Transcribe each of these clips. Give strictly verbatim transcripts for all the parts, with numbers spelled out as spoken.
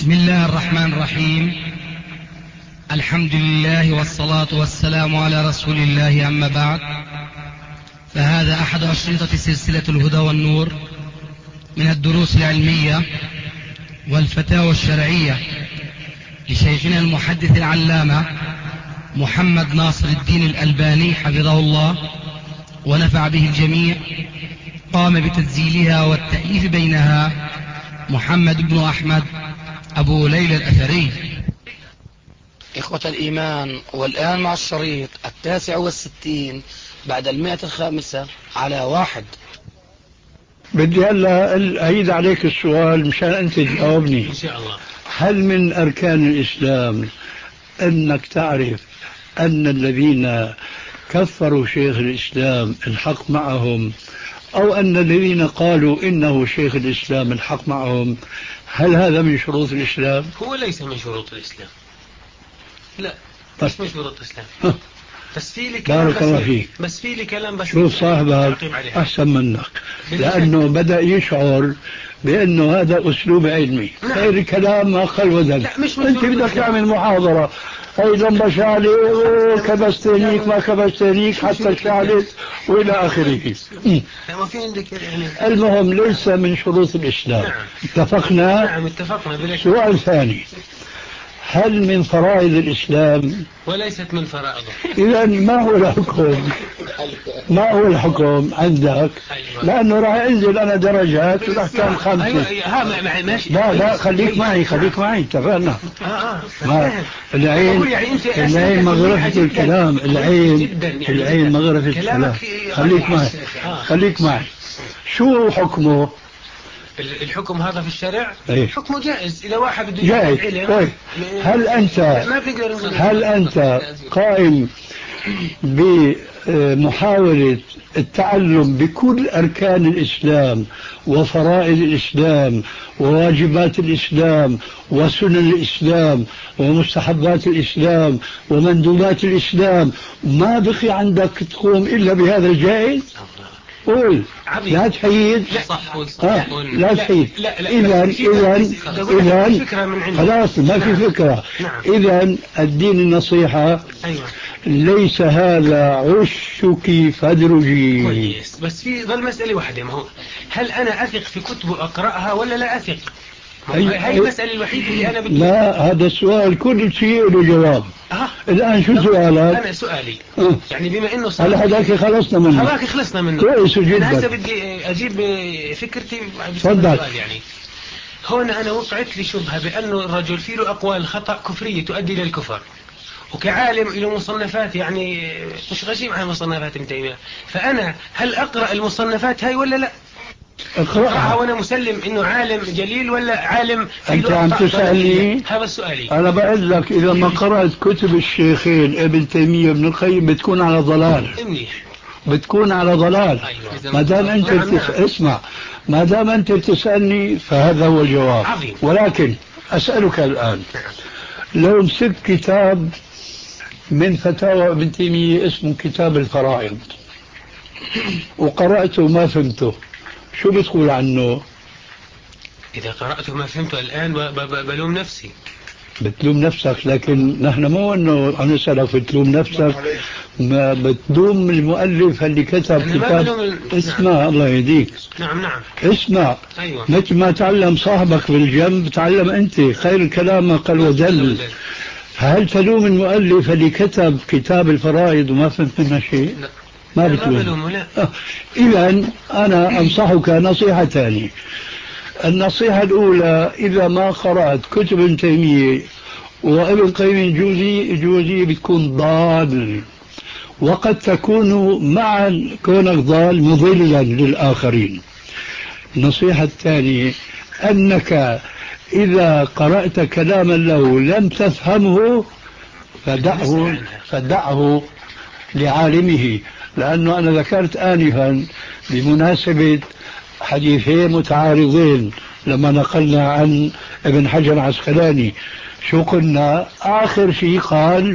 بسم الله الرحمن الرحيم. الحمد لله والصلاة والسلام على رسول الله، أما بعد، فهذا أحد أشرطة سلسلة الهدى والنور من الدروس العلمية والفتاوى الشرعية لشيخنا المحدث العلامة محمد ناصر الدين الألباني حفظه الله ونفع به الجميع. قام بتسجيلها والتأليف بينها محمد بن أحمد أبو ليلى الأثري. إخوة الإيمان، والآن مع الشريط التاسع والستين بعد المئة الخامسة على واحد. بدي هلا أعيد عليك السؤال مشان أنت تجاوبني إن شاء الله. هل من أركان الإسلام أنك تعرف أن الذين كفروا شيخ الإسلام الحق معهم، أو أن الذين قالوا إنه شيخ الإسلام الحق معهم؟ هل هذا من شروط الإسلام؟ هو ليس من شروط الإسلام، لا مش من شروط الإسلام. بس في لي كلام، بارك الله فيك. بس في لي كلام بس شوف صاحبك أحسن منك، لأنه بدأ يشعر بأنه هذا أسلوب علمي. نعم. غير الكلام ما خل ودل. أنت بدك تعمل محاضرة، هي لما شعلي كبستنيك ما كبستنيك حتى شعلت وإلى آخره. ما في عندك يعني. المهم ليس من شروط الإسلام. نعم. اتفقنا؟ نعم اتفقنا. بلا شك. سؤال ثاني، هل من فرائض الإسلام؟ وليست من فرائضه. إذا ما هو الحكم؟ ما هو الحكم عندك؟ أيوة. لأنه راح أنزل أنا درجات والأحكام خمسة. أيوة. ها ما ماشي. لا لا خليك معي خليك معي اتفقنا. آه آه. ما العين العين مغرفة الكلام، العين العين مغرفة الكلام. خليك معي خليك معي. شو حكمه؟ الحكم هذا في الشرع أيه؟ حكمه جائز إذا واحد بده جائز. طيب هل أنت هل أنت قائم بمحاولة التعلم بكل أركان الإسلام وفرائض الإسلام وواجبات الإسلام وسنن الإسلام ومستحبات الإسلام ومندوبات الإسلام، ما بقي عندك تقوم إلا بهذا الجائز؟ قول لا تحيد. لا لا تحيد. إذا إذا إذا خلاص ما في فكرة. إذا الدين النصيحة. ليس هذا عشك فادرجي. كويس، بس في ظل مسألة واحدة، ما هو هل أنا أثق في كتب أقرأها ولا لا أثق؟ هاي المسألة الوحيدة اللي أنا بدي. لا هذا السؤال كل شيء له جواب. أه. الآن شو سؤالك؟ أنا سؤالي أه. يعني بما إنه صار هلا هذاك خلصنا منه. هذاك خلصنا منه. كويس جدا. أنا هسه بدي أجيب فكرتي تفضل. يعني هون أنا وقعت لي شبهة بأنه الرجل فيه له أقوال خطأ كفرية تؤدي للكفر، وكعالم له مصنفات يعني مش غشيم عن مصنفات ابن تيمية، فأنا هل أقرأ المصنفات هاي ولا لا؟ أقرأها وأنا مسلم إنه عالم جليل ولا عالم؟ أنت عم تسألني؟ هذا سؤالي. أنا بقول لك إذا ما قرأت كتب الشيخين ابن تيمية وابن القيم بتكون على ضلال. منيح. بتكون على ضلال. أيوة. ما دام أنت نعم بتس... نعم. اسمع، ما دام أنت بتسألني فهذا هو الجواب. عظيم. ولكن أسألك الآن، لو مسكت كتاب من فتاوى ابن تيمية اسمه كتاب الفرائض وقرأته ما فهمته، شو بتقول عنه؟ إذا قرأته ما فهمته الآن بلوم نفسي. بتلوم نفسك، لكن نحن مو انه عم نسألك بتلوم نفسك، ما بتلوم المؤلف اللي كتب كتاب. اسمع نعم. الله يهديك. نعم نعم اسمع. أيوة. مثل ما تعلم صاحبك بالجنب تعلم أنت، خير الكلام ما قل ودل. هل تلوم المؤلف اللي كتب كتاب الفرائض وما فهمت منه شيء؟ لا. ما بتلوم. إذا أنا أنصحك نصيحتان. النصيحة الأولى، إذا ما قرأت كتب ابن تيمية وابن قيم الجوزي الجوزية بتكون ضال، وقد تكون مع كونك ضال مضلا للآخرين. النصيحة الثانية، أنك إذا قرأت كلاما له لم تفهمه فدعه فدعه لعالمه. لأنه أنا ذكرت آنفا بمناسبة حديثين متعارضين لما نقلنا عن ابن حجر العسقلاني، شو قلنا؟ آخر شيء قال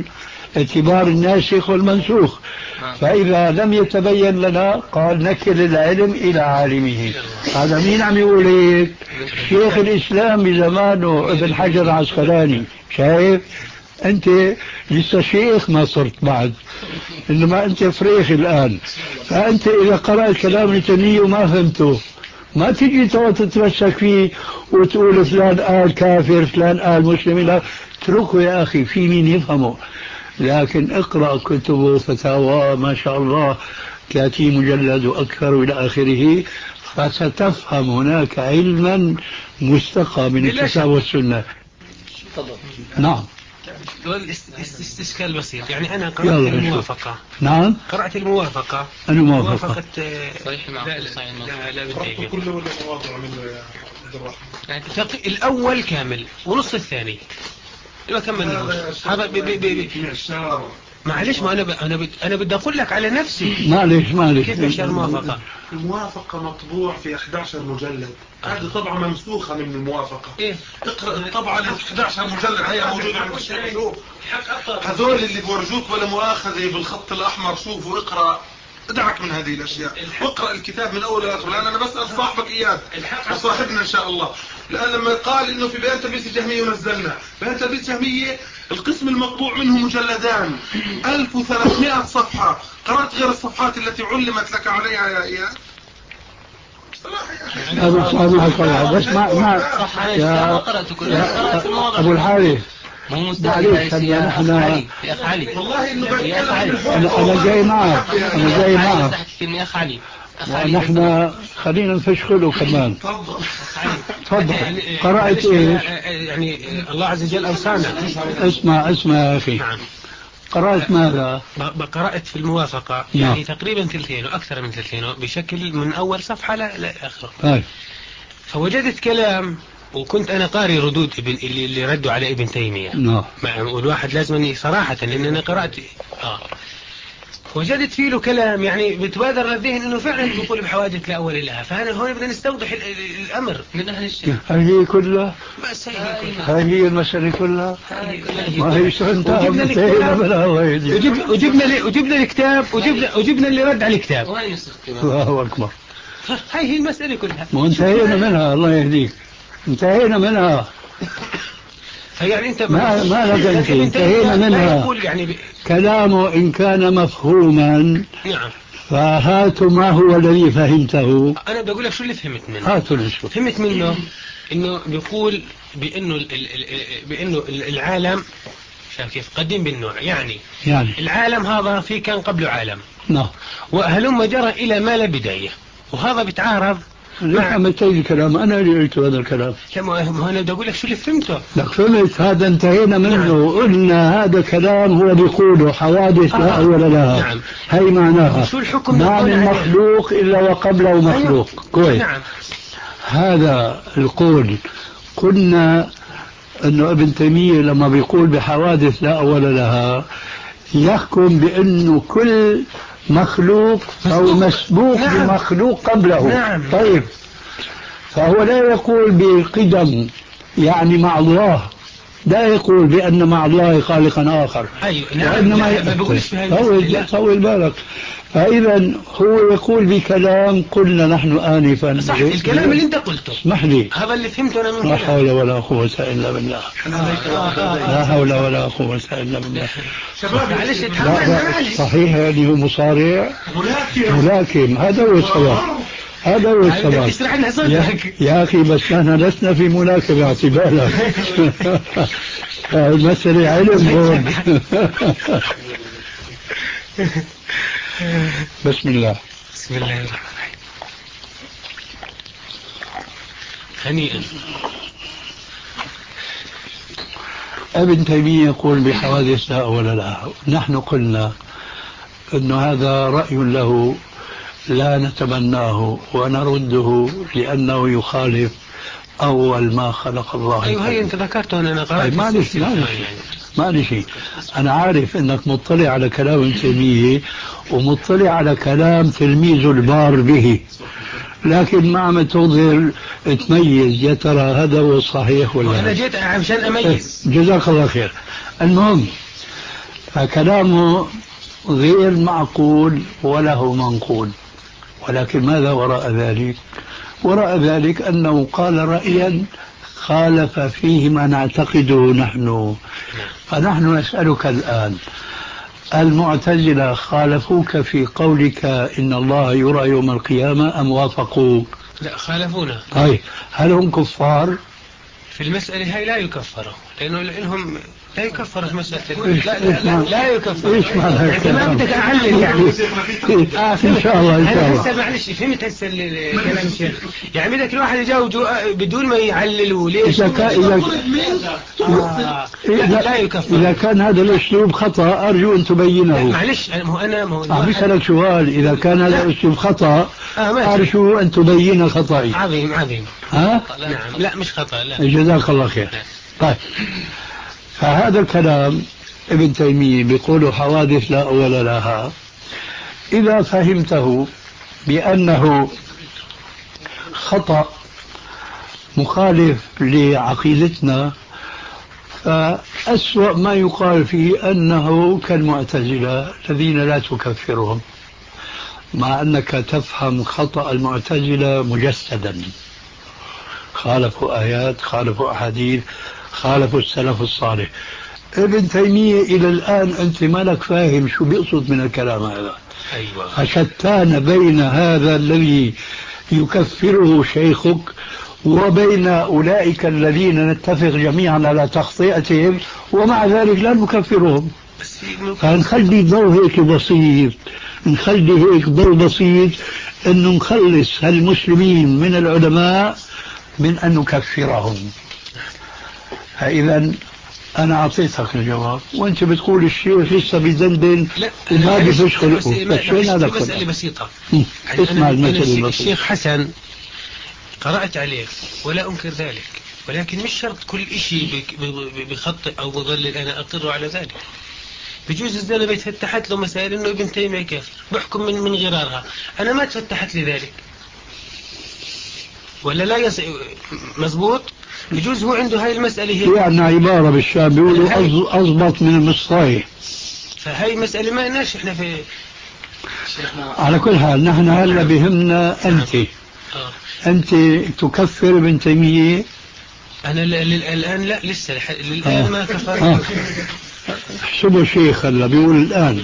اعتبار الناسخ والمنسوخ. فإذا لم يتبين لنا قال نكل العلم إلى عالمه. هذا مين عم يقول هيك؟ شيخ الإسلام بزمانه ابن حجر العسقلاني. شايف أنت لسه شيخ ما صرت بعد، إنما أنت فريخ الآن. فأنت إذا قرأت كلام ابن تيمية وما فهمته ما تجي تتمسك فيه وتقول فلان قال كافر فلان قال مسلم. لا، اتركه يا أخي في مين يفهمه. لكن اقرأ كتبه فتاوى ما شاء الله ثلاثين مجلد وأكثر إلى آخره، فستفهم هناك علما مستقى من الكتاب والسنة. نعم. استشكال بسيط، يعني أنا قرأت الموافقة. نعم. قرأت الموافقة. أنا موافقة. موافقة صحيح مع لا لا لا كله ولا مواضع منه يا عبد الرحمن. الأول كامل ونص الثاني ما كملناهوش. هذا بي بي بي معلش، ما أنا ب... أنا ب... أنا بدي أقول لك على نفسي. معلش معلش. كيف إيش الموافقة؟ الموافقة مطبوع في أحد عشر مجلد. هذه طبعة ممسوخة من الموافقة. إيه؟ اقرأ الطبعة اللي أحد عشر مجلد هي موجودة عند الشيخ. شوف هذول اللي بورجوك ولا مؤاخذة بالخط الأحمر. شوف واقرأ، ادعك من هذه الأشياء واقرأ الكتاب من أول لآخر. لأن أنا بسأل صاحبك إياه وصاحبنا إن شاء الله. لأن لما قال إنه في بيان تلبيس الجهمية ونزلنا بيان تلبيس الجهمية القسم المطبوع منه مجلدان ألف وثلاثمائة صفحة. قرأت غير الصفحات التي علمت لك عليها يا إياه؟ أبو الحارث بس ما ما يا أبو الحارث مو مستعد يا أخ علي. والله إنه يا أخ علي أنا جاي معك أنا جاي معك يا أخ علي. نحن خلينا نفشخله كمان. تفضل. قرأت إيش؟ يعني الله عز وجل أوصانا. اسمع اسمع يا أخي. نعم. قرأت ماذا؟ قرأت في الموافقة يعني تقريبا ثلثين وأكثر من ثلثين بشكل من أول صفحة لآخر. هاي. فوجدت كلام، وكنت أنا قاري ردود ابن اللي, اللي ردوا على ابن تيمية. نعم. والواحد لازم صراحة لأن أنا قرأت آه وجدت فيه له كلام يعني بتبادر للذهن انه فعلا بيقول بحوادث لا اول لها. فانا هون بدنا نستوضح الامر من اهل الشيء. هذه كلها بس هي هذه المسألة كلها ما هي انتهى وجبنا لي وجبنا الكتاب وجبنا وجبنا اللي رد على الكتاب. الله اكبر. هاي هي المسألة كلها. ما انتهينا منها الله يهديك. انتهينا منها. فيعني انت ما ما لك انتهينا منها. يعني ب... كلامه إن كان مفهوما نعم فهاتوا ما هو الذي فهمته. أنا بقول لك شو اللي فهمت منه. هاتوا نشوف. فهمت منه إنه بيقول بإنه ال ال بإنه العالم شايف كيف قديم بالنوع يعني يعني العالم هذا في كان قبله عالم. نعم. وهلم جرى إلى ما لا بداية، وهذا بيتعارض. مع متى الكلام أنا اللي قلت هذا الكلام. كما أنا بدي أقول لك شو اللي فهمته. لك فهمت هذا انتهينا منه. نعم. قلنا هذا كلام هو بيقوله حوادث آه. لا أول لها. نعم. هي معناها شو الحكم ما من مخلوق إلا وقبله مخلوق. أيوه. كويس. نعم. هذا القول قلنا أنه ابن تيمية لما بيقول بحوادث لا أول لها يحكم بأنه كل مخلوق أو مسبوق. نعم. بمخلوق قبله. نعم. طيب فهو لا يقول بقدم يعني مع الله، لا يقول بأن مع الله خالقا آخر. أيوة. نعم. وإنما طول طول بالك. فإذا هو يقول بكلام قلنا نحن آنفا. صح الكلام اللي أنت قلته. اسمح لي. هذا اللي فهمته أنا من لا حول ولا قوة إلا بالله. لا حول ولا قوة إلا بالله. شباب معلش اتحمل. صحيح يعني هو مصارع ملاكم. هذا هو الصواب. هذا هو الصواب. يا, يا أخي بس نحن لسنا في ملاكمة اعتبارا. المسألة علم هون. بسم الله. بسم الله الرحمن الرحيم. هنيئا. ابن تيمية يقول بحوادث لا أول لها. نحن قلنا أن هذا رأي له لا نتبناه ونرده لأنه يخالف أول ما خلق الله. أيوة هي أنت ذكرته أنا قرأت. معلش معلش أنا عارف أنك مطلع على كلام ابن تيمية ومطلع على كلام تلميذ البار به، لكن ما عم تظهر تميز يا ترى هذا هو الصحيح ولا. أنا جيت عشان أميز. جزاك الله خير. المهم فكلامه غير معقول وله منقول. ولكن ماذا وراء ذلك؟ وراء ذلك أنه قال رأيا خالف فيه ما نعتقده نحن. فنحن نسألك الآن، المعتزلة خالفوك في قولك إن الله يرى يوم القيامة أم وافقوك؟ لا، خالفونا. طيب هل هم كفار؟ في المسألة هاي لا يكفروا، لأنه لأنهم لا يكفر في مسألة. إيش لا, لا, لا, لا يكفر. إيش معنى أنت ما بدك أعلل يعني. آه إن شاء الله إن شاء الله. هسه معلش فهمت هسه الكلام الشيخ، يعني بدك الواحد يجاوب بدون ما يعللوا ليش. إذا كان إذا آه. لا, لا يكفر. إذا كان هذا الأسلوب خطأ أرجو أن تبينه. معلش أنا أنا ما بسألك سؤال، إذا كان هذا الأسلوب خطأ آه أرجو أن تبين خطأي. عظيم عظيم. ها؟ نعم لا مش خطأ لا. جزاك الله خير. طيب فهذا الكلام ابن تيمية بيقول حوادث لا أول لها. إذا فهمته بأنه خطأ مخالف لعقيدتنا، فأسوأ ما يقال فيه أنه كالمعتزلة الذين لا تكفرهم، مع أنك تفهم خطأ المعتزلة مجسدا. خالفوا آيات، خالفوا أحاديث، خالفوا السلف الصالح. ابن تيمية إلى الآن أنت ما لك فاهم شو بيقصد من الكلام هذا. أيوة. فشتان بين هذا الذي يكفره شيخك وبين أولئك الذين نتفق جميعا على تخطئتهم ومع ذلك لا نكفرهم. فنخلي ضوء هيك بسيط، نخلي هيك ضوء بسيط أنه نخلص المسلمين من العلماء من أن نكفرهم. فإذا أنا أعطيتك الجواب وأنت بتقول الشيخ لسه بيدندن وما بيفش خلقه. وين هذا؟ مسألة بسيطة. اسمع المسألة. الشيخ حسن قرأت عليه ولا أنكر ذلك، ولكن مش شرط كل شيء بخطئ أو بضلل أنا أقر على ذلك. بجوز الزلمة فتحت له مسائل إنه ابن تيمية كافر بحكم من من غرارها، أنا ما تفتحت لي ذلك ولا لا يص... مزبوط. بجوز هو عنده هاي المسألة هي يعني عبارة بالشام بيقولوا أضبط من المصطاي. فهاي مسألة ما لناش إحنا في. على كل حال نحن هلا بهمنا أنت آه. أنت تكفر ابن تيمية. أنا الآن لا لسه الآن آه. ما كفر. آه. احسبوا شيخ هلا بيقول الآن.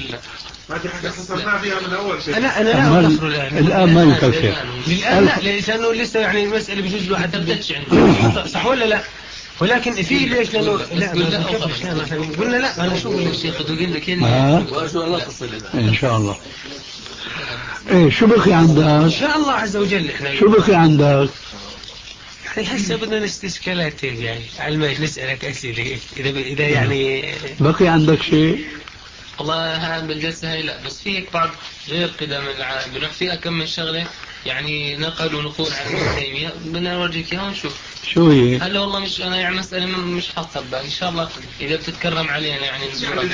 أنا أنا لا أكفر الآن. الآن ما يكفر. الآن لا، لأنه لسه يعني المسألة بجوز الواحد تبتدش عنده. صح ولا لا؟ ولكن في ليش لأنه لا ما قلنا لا أنا شو الشيخ تقول لك إني وأرجو الله تصل إن شاء الله. إيه شو بقي عندك؟ إن شاء الله عز وجل إحنا. شو بقي عندك؟ يعني هسه بدنا نستشكالات يعني على ما نسألك أسئلة إذا إذا يعني. بقي عندك شيء؟ والله ها بالجلسة هاي لا، بس فيك بعض غير كده من العالم بنروح فيها كم من شغلة يعني نقلوا نقول عن ابن تيمية بدنا نورجيك اياها ونشوف شو هي؟ هلا والله مش أنا يعني مسألة مش حاطة ببالي إن شاء الله إذا بتتكرم علينا يعني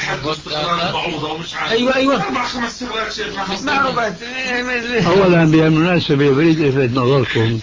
أيوة أيوة أولا بالمناسبة بريد ألفت نظركم،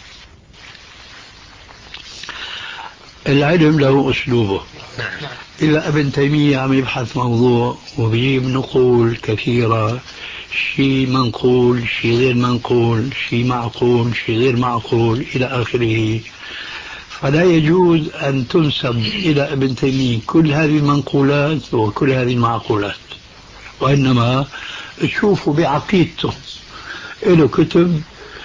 العلم له أسلوبه. إذا ابن تيمية عم يبحث موضوع وبيجيب نقول كثيرة، شيء منقول شيء غير منقول شيء معقول شيء غير معقول إلى آخره، فلا يجوز أن تنسب إلى ابن تيمية كل هذه المنقولات وكل هذه المعقولات، وإنما تشوفوا بعقيدته. له كتب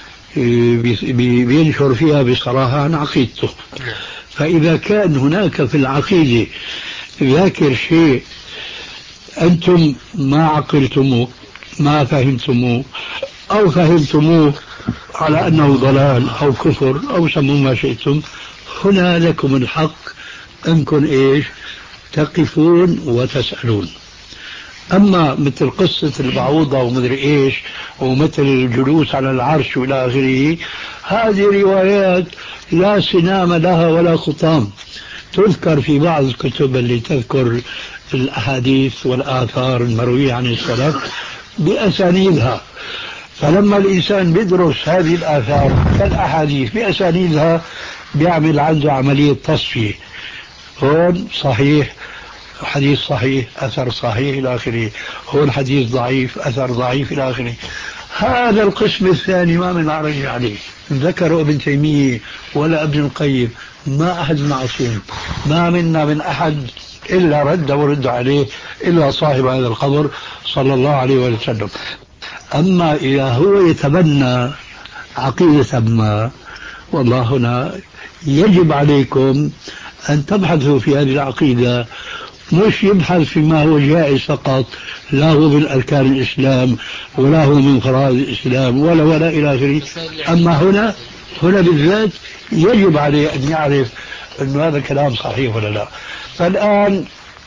بينشر فيها بصراحة عن عقيدته. فإذا كان هناك في العقيدة ذاكر شيء أنتم ما عقلتموه ما فهمتموه أو فهمتموه على أنه ضلال أو كفر أو سموا ما شئتم، هنا لكم الحق أنكم إيش تقفون وتسألون. أما مثل قصة البعوضة ومدري إيش ومثل الجلوس على العرش وإلى آخره، هذه روايات لا سنام لها ولا خطام، تذكر في بعض الكتب اللي تذكر الأحاديث والآثار المروية عن السلف بأسانيدها. فلما الإنسان بيدرس هذه الآثار كالأحاديث بأسانيدها بيعمل عنده عملية تصفية. هون صحيح حديث صحيح أثر صحيح إلى آخره، هو الحديث ضعيف أثر ضعيف إلى آخره. هذا القسم الثاني ما من عرج عليه، ذكر ابن تيمية ولا ابن القيم، ما أحد معصوم، ما منا من أحد إلا رد ورد عليه إلا صاحب هذا القبر صلى الله عليه وسلم. أما إذا هو يتبنى عقيدة ما، والله هنا يجب عليكم أن تبحثوا في هذه العقيدة، مش يبحث فيما هو جائز فقط، لا هو من أركان الإسلام ولا هو من فرائض الإسلام ولا ولا إلى آخره. أما هنا هنا بالذات يجب عليه أن يعرف أن هذا الكلام صحيح ولا لا. فالآن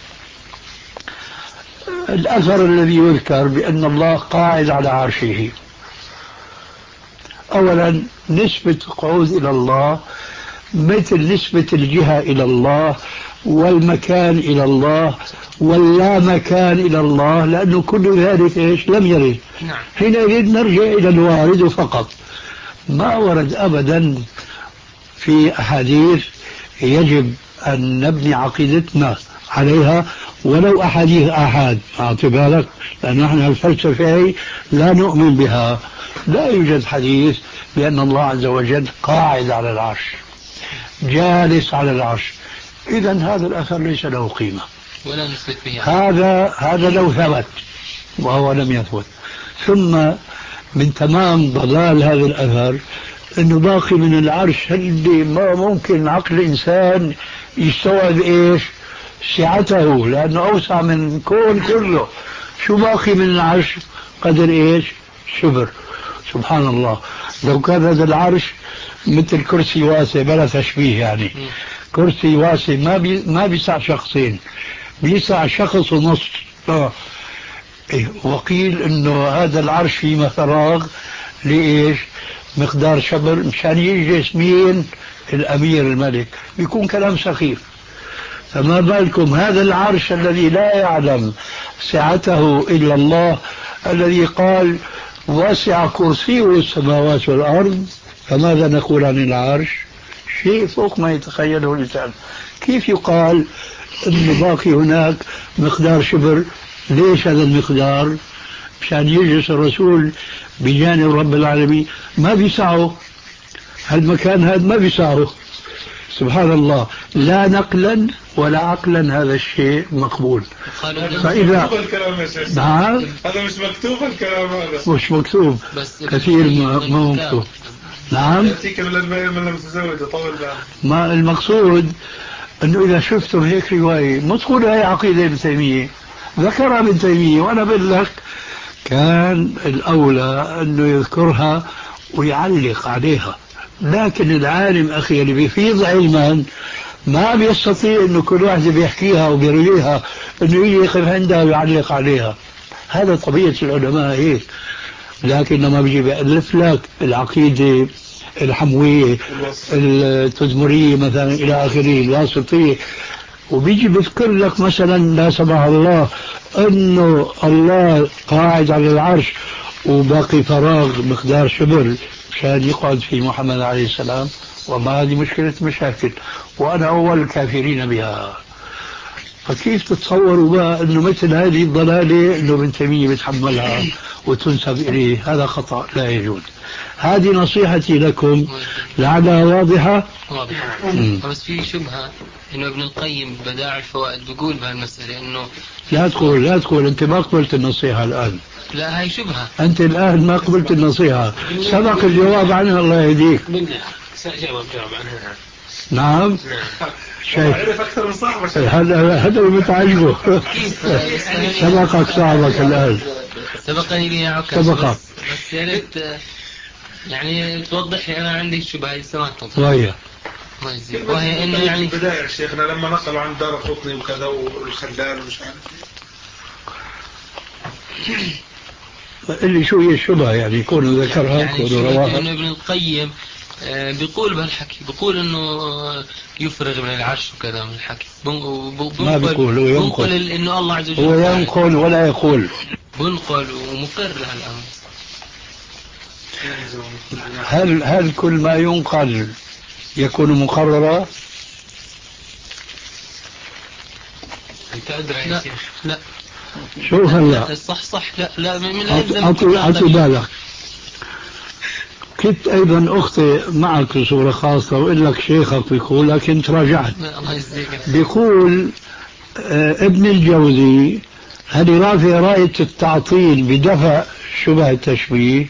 الأثر الذي يذكر بأن الله قاعد على عرشه، أولا نسبة القعود إلى الله مثل نسبة الجهة إلى الله والمكان إلى الله واللا مكان إلى الله، لأنه كل ذلك إيش لم يرد. حينئذ نرجع إلى الوارد فقط، ما ورد أبدا في أحاديث يجب أن نبني عقيدتنا عليها ولو أحاديث آحاد. أعطي بالك، لأن نحن الفلسفة لا نؤمن بها، لا يوجد حديث بأن الله عز وجل قاعد على العرش جالس على العرش، إذا هذا الأثر ليس له قيمة ولا نثبت به. هذا هذا لو ثبت وهو لم يثبت. ثم من تمام ضلال هذا الأثر أنه باقي من العرش اللي ما ممكن عقل الإنسان يستوعب إيش سعته، لأنه أوسع من كون كله. شو باقي من العرش؟ قدر إيش؟ شبر. سبحان الله، لو كان هذا العرش مثل كرسي واسع بلا تشبيه، يعني كرسي واسع ما بي ما بيسع شخصين، بيسع شخص ونص. آه. إيه. وقيل انه هذا العرش فيه فراغ لإيش؟ مقدار شبر، مشان يجلس مين؟ الأمير الملك. بيكون كلام سخيف. فما بالكم هذا العرش الذي لا يعلم سعته إلا الله، الذي قال واسع كرسيه السماوات والأرض، فماذا نقول عن العرش؟ شيء فوق ما يتخيله الإنسان. كيف يقال أن باقي هناك مقدار شبر؟ ليش هذا المقدار؟ مشان يجلس الرسول بجانب رب العالمين، ما بيسعه هالمكان، هذا ما بيسعه. سبحان الله، لا نقلا ولا عقلا هذا الشيء مقبول. فإذا نعم هذا مش مكتوب، الكلام هذا مش مكتوب، كثير ما مكتوب. نعم ما المقصود أنه إذا شفتم هيك رواية ما تقول هي عقيدة ابن تيمية، ذكرها ابن تيمية، وأنا بقول لك كان الأولى أنه يذكرها ويعلق عليها. لكن العالم أخي اللي بيفيض علما ما بيستطيع أنه كل واحد بيحكيها وبيرويها أنه يجي يقف عندها ويعلق عليها. هذا طبيعة العلماء هيك. لكن لما بيجي بيألف لك العقيدة الحموية التدمرية مثلا إلى آخره الواسطية، وبيجي بذكر لك مثلا لا سمح الله أنه الله قاعد على العرش وباقي فراغ مقدار شبر مشان يقعد في محمد عليه السلام، وما هذه مشكلة مشاكل، وأنا أول الكافرين بها. فكيف تتصوروا بقى أنه مثل هذه الضلالة أنه ابن تيمية بيتحملها وتنسب إليه؟ هذا خطأ لا يجوز. هذه نصيحتي لكم لعلها واضحة. واضحة. بس في شبهة إنه ابن القيم بدائع الفوائد بيقول بهالمسألة إنه لا تقول لا تقول أنت ما قبلت النصيحة الآن. لا هاي شبهة، أنت الآن ما قبلت النصيحة، سبق الجواب عنها الله يهديك. جواب جواب عنها. نعم شايف أكثر من صاحبك، هذا هذا اللي متعجبه. سبقك صاحبك الآن، سبقني لي عكاش. سبقك. بس يا ريت يعني توضح لي، أنا عندي شبهة سمعت وهي وهي إنه يعني بداية شيخنا لما نقلوا عن دار قطني وكذا والخلال ومش عارف اللي شو هي الشبهة، يعني يكون ذكرها يعني يكون رواها. إنه ابن القيم بيقول بهالحكي، بيقول إنه يفرغ من العرش وكذا من الحكي. ما بيقول، هو ينقل إنه الله عز وجل هو ينقل ولا يقول، بنقل ومقر لهالأمر. هل هل كل ما ينقل يكون مقررا؟ أنت أدرى يا لا شيخ. لا شوف هلا صح صح لا لا من أعطي بالك. كنت أيضا أخطي معك بصورة خاصة وإقول لك شيخك بيقول لكن تراجعت. الله يجزيك. بيقول آه ابن الجوزي هل رافع راية التعطيل بدفع شبه التشبيه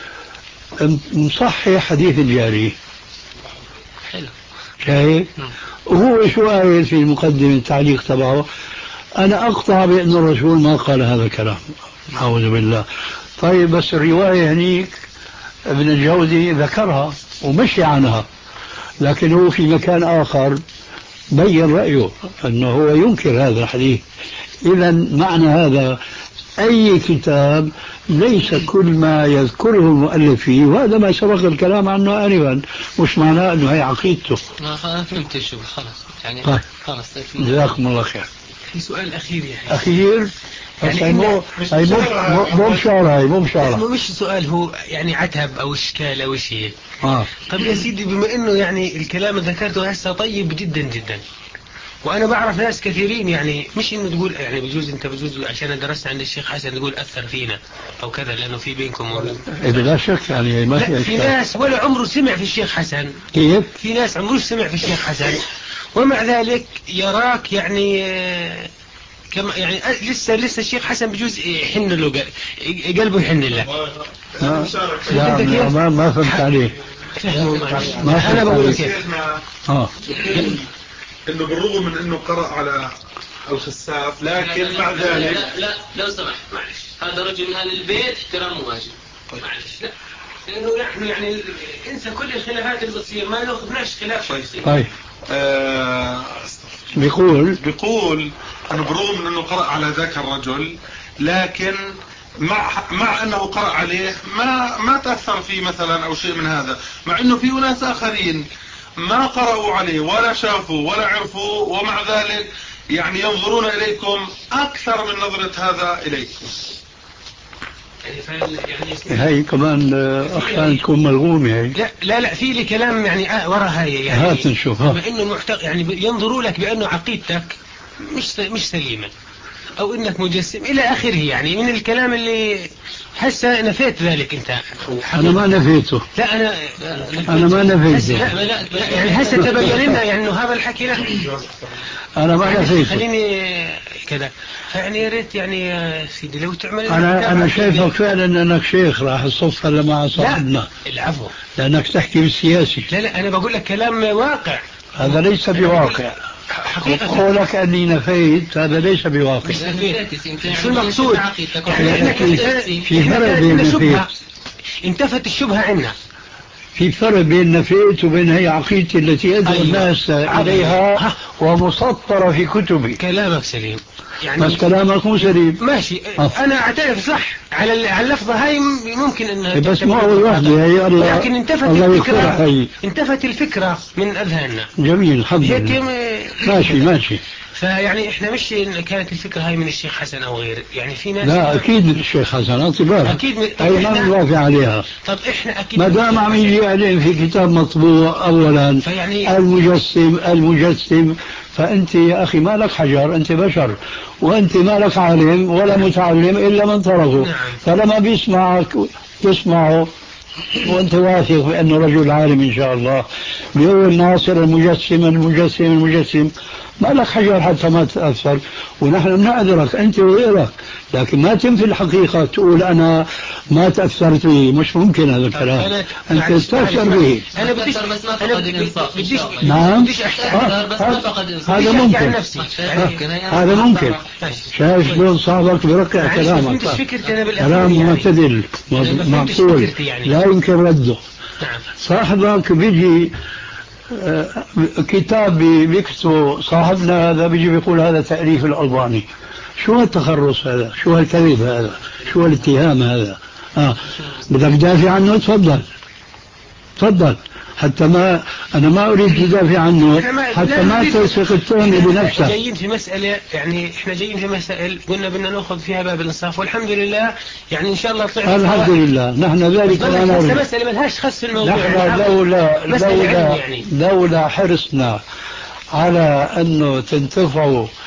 مصحح حديث الجاري. حلو. شايف؟ وهو شو قايل في مقدمة التعليق تبعه؟ أنا أقطع بأن الرسول ما قال هذا الكلام. أعوذ بالله. طيب بس الرواية هنيك ابن الجوزي ذكرها ومشي عنها، لكن هو في مكان آخر بين رأيه أنه هو ينكر هذا الحديث. إذا معنى هذا أي كتاب ليس كل ما يذكره المؤلف فيه، وهذا ما سبق الكلام عنه آنفا، مش معناه أنه هي عقيدته. ما فهمت شو خلاص يعني. طيب. خلاص جزاكم الله خير. في سؤال أخير يا حبيبي. أخير يعني هي مو هي مو مو مشارة هي مو مشارة مش سؤال، هو يعني عتب أو إشكال أو شيء. آه. طيب يا سيدي، بما إنه يعني الكلام اللي ذكرته هسه طيب جدا جدا، وأنا بعرف ناس كثيرين يعني مش إنه تقول يعني بجوز أنت بجوز عشان درست عند الشيخ حسن تقول أثر فينا أو كذا لأنه في بينكم موجود. بلا شك يعني ما في. في ناس ولا عمره سمع في الشيخ حسن. كيف؟ في ناس عمره سمع في الشيخ حسن ومع ذلك يراك يعني كما يعني لسه لسه الشيخ حسن بجوز يحن له قلبه يحن له. ما لا ما ما فهمت عليه. ما أنا بقول كيف. آه. إنه بالرغم من إنه قرأ على الخساف لكن مع ذلك لا لا لو سمحت معلش، هذا رجل من أهل البيت احترام واجب. معلش لا لأنه نحن يعني انسى كل الخلافات اللي بتصير، ما ناخذناش خلاف شخصي. طيب. آه بيقول بيقول أنه بالرغم من أنه قرأ على ذاك الرجل لكن مع مع أنه قرأ عليه ما ما تأثر فيه مثلا أو شيء من هذا، مع أنه في ناس آخرين ما قرأوا عليه ولا شافوا ولا عرفوا ومع ذلك يعني ينظرون إليكم أكثر من نظرة هذا إليكم. هاي كمان أحيانا تكون ملغومة هاي. لا لا لا في لي كلام يعني آه ورا هاي يعني هات نشوفها. بأنه معتق يعني ينظروا لك بأنه عقيدتك مش مش سليمة أو إنك مجسم إلى آخره، يعني من الكلام اللي هسه نفيت ذلك أنت. أنا ما نفيته. لا أنا أنا ما نفيته. لا لا يعني هسه تبين لنا يعني إنه هذا الحكي لا. أنا ما نفيته. خليني كذا يعني يا ريت يعني يا سيدي لو تعمل. أنا أنا شايفك فعلا أنك شيخ راح الصف هلا مع صاحبنا. العفو. لأنك تحكي بالسياسي. لا لا أنا بقول لك كلام واقع. هذا ليس بواقع. حقيقة قولك أني نفيت هذا ليس بواقع. شو المقصود؟ يعني في فرق بين نفيت. انتفت الشبهة عنا. في فرق بين نفيت وبين هي عقيدتي التي أدعو أيوة. الناس عليها ومسطرة في كتبي. كلامك سليم. يعني بس كلامك مو سليم. ماشي أه. أنا أعترف صح على على اللفظة هاي ممكن إنها بس ما هو وحدة هي الله. لكن انتفت الفكرة انتفت الفكرة من أذهاننا. جميل الحمد لله. ماشي ماشي. فيعني احنا مش كانت الفكرة هاي من الشيخ حسن او غيره، يعني في ناس لا اكيد من الشيخ حسن اعتبار اكيد من... اي ما نوافق عليها. طب احنا اكيد ما دام عم يجي عليهم في كتاب مطبوع اولا فيعني... المجسم المجسم فانت يا اخي ما لك حجر، انت بشر وانت ما لك عالم ولا متعلم الا من طرفه. نعم. فلما بيسمعك تسمعه وانت واثق بانه رجل عالم ان شاء الله بيقول ناصر المجسم المجسم المجسم ما لك حجر حتى ما تتأثر، ونحن بنعذرك أنت وغيرك، لكن ما تنفي الحقيقة تقول أنا ما تأثرت به، مش ممكن هذا الكلام. أنت تتأثر به. أنا بديش بس ما فقد الإنصاف. نعم هذا ممكن هذا ممكن. شايف شلون صاحبك برقع كلامك كلام معتدل معقول لا يمكن رده. صاحبك بيجي كتاب بيكتبه صاحبنا هذا بيجي بيقول هذا تأليف الألباني. شو هالتخرص هذا؟ شو هالكذب هذا؟ شو هالاتهام هذا؟ آه. بدك تدافع عنه تفضل تفضل، حتى ما أنا ما أريد تدافع عنه حتى ما تلصق التهمة بنفسك. جايين في مسألة يعني إحنا جايين في مسائل قلنا بدنا نأخذ فيها باب الإنصاف والحمد لله يعني إن شاء الله طلعت الحمد لله. نحن ذلك لا نريد. مسألة ملهاش خص في الموضوع. نحن لولا لولا يعني. لولا حرصنا على أنه تنتفعوا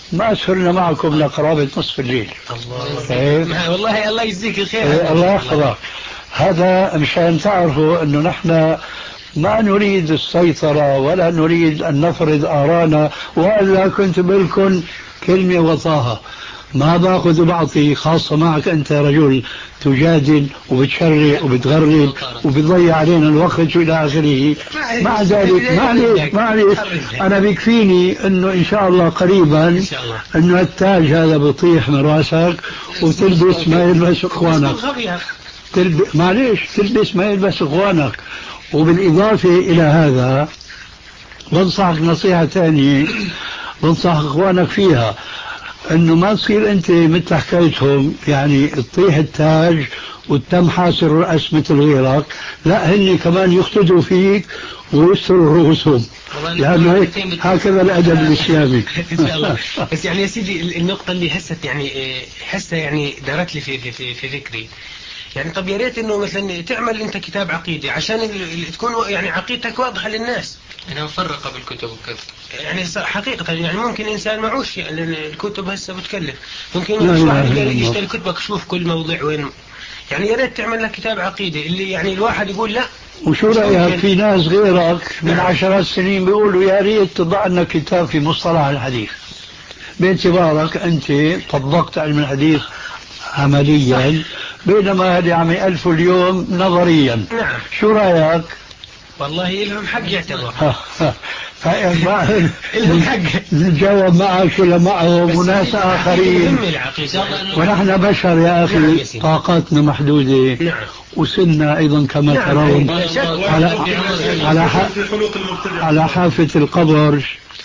ما سهرنا معكم لقرابة نصف الليل. الله والله الله يجزيك الخير. إيه الله يحفظك. هذا مشان تعرفوا أنه نحن ما نريد السيطرة ولا نريد أن نفرض آرانا، وإلا كنت بلكن كلمة وطاها. ما باخذ بعطي، خاصة معك أنت رجل تجادل وبتشرع وبتغرب وبتضيع علينا الوقت وإلى آخره. مع ذلك معليش معليش أنا بيكفيني أنه إن شاء الله قريبا أنه التاج هذا بيطيح من راسك وتلبس ما يلبس إخوانك. تلبس معليش تلبس ما يلبس إخوانك. وبالإضافة إلى هذا بنصحك نصيحة ثانية بنصح إخوانك فيها، انه ما تصير انت مثل حكايتهم يعني تطيح التاج وتم حاسر الرأس مثل غيرك، لا هن كمان يقتدوا فيك ويستروا رؤوسهم، لانه هكذا الادب الاسلامي. بس يعني يا سيدي النقطة اللي حست يعني حاسة يعني دارت لي في في في ذكري، يعني طب يا ريت انه مثلا تعمل انت كتاب عقيدة عشان تكون يعني عقيدتك واضحة للناس. أنا مفرقة بالكتب وكذا. يعني حقيقة يعني ممكن إنسان معوش لأن الكتب هسه بتكلف، ممكن مش واحد يشتري كتبك يشوف كل موضوع وين. يعني يا ريت تعمل لك كتاب عقيدة اللي يعني الواحد يقول لا. وشو رأيك في ناس غيرك من عشرات سنين بيقولوا يا ريت تضع لنا كتاب في مصطلح الحديث، باعتبارك أنت طبقت علم الحديث عمليا بينما هذه عم يألفوا اليوم نظريا. نعم. شو رأيك؟ والله لهم حق يعتبر. لهم حق نتجاوب معك ولا معهم وناس آخرين، ونحن بشر يا أخي طاقاتنا محدودة. نعم. وسننا أيضا كما نعم. ترون على على على حافة القبر.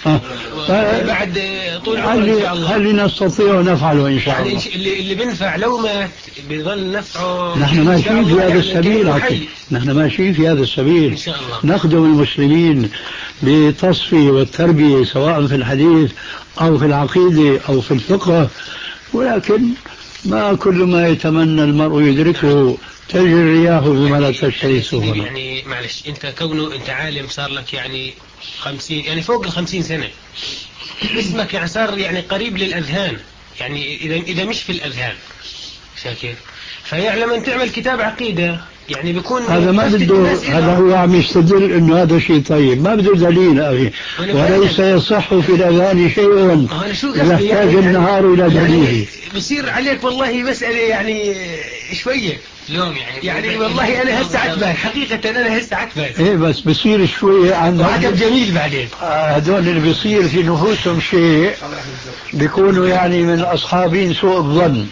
بعد طول هل نستطيع نفعله إن شاء الله. يعني اللي اللي بنفع لو مات بيظل نفعه. نحن ماشيين في هذا السبيل، نحن ماشيين في هذا السبيل إن شاء الله. نخدم المسلمين بالتصفية والتربية سواء في الحديث أو في العقيدة أو في الفقه، ولكن ما كل ما يتمنى المرء يدركه تجري الرياح بما لا تشتهي السفن. يعني معلش أنت كونه أنت عالم صار لك يعني خمسين يعني فوق الخمسين سنة، اسمك يعني صار يعني قريب للأذهان، يعني إذا إذا مش في الأذهان شاكر، فيعلم أن تعمل كتاب عقيدة يعني بيكون هذا ما بده، هذا هو عم يستدل إنه هذا شيء طيب، ما بده دليل أخي، وليس يصح في الأذهان شيء إذا احتاج النهار إلى دليل. يعني بصير عليك والله مسألة يعني شوية لوم يعني يعني والله أنا هسه عتبان حقيقة أنا هسه عتبان. إيه بس بصير شوية عن عجب جميل بعدين. هذول اللي بيصير في نفوسهم شيء بيكونوا يعني من أصحابين سوء الظن،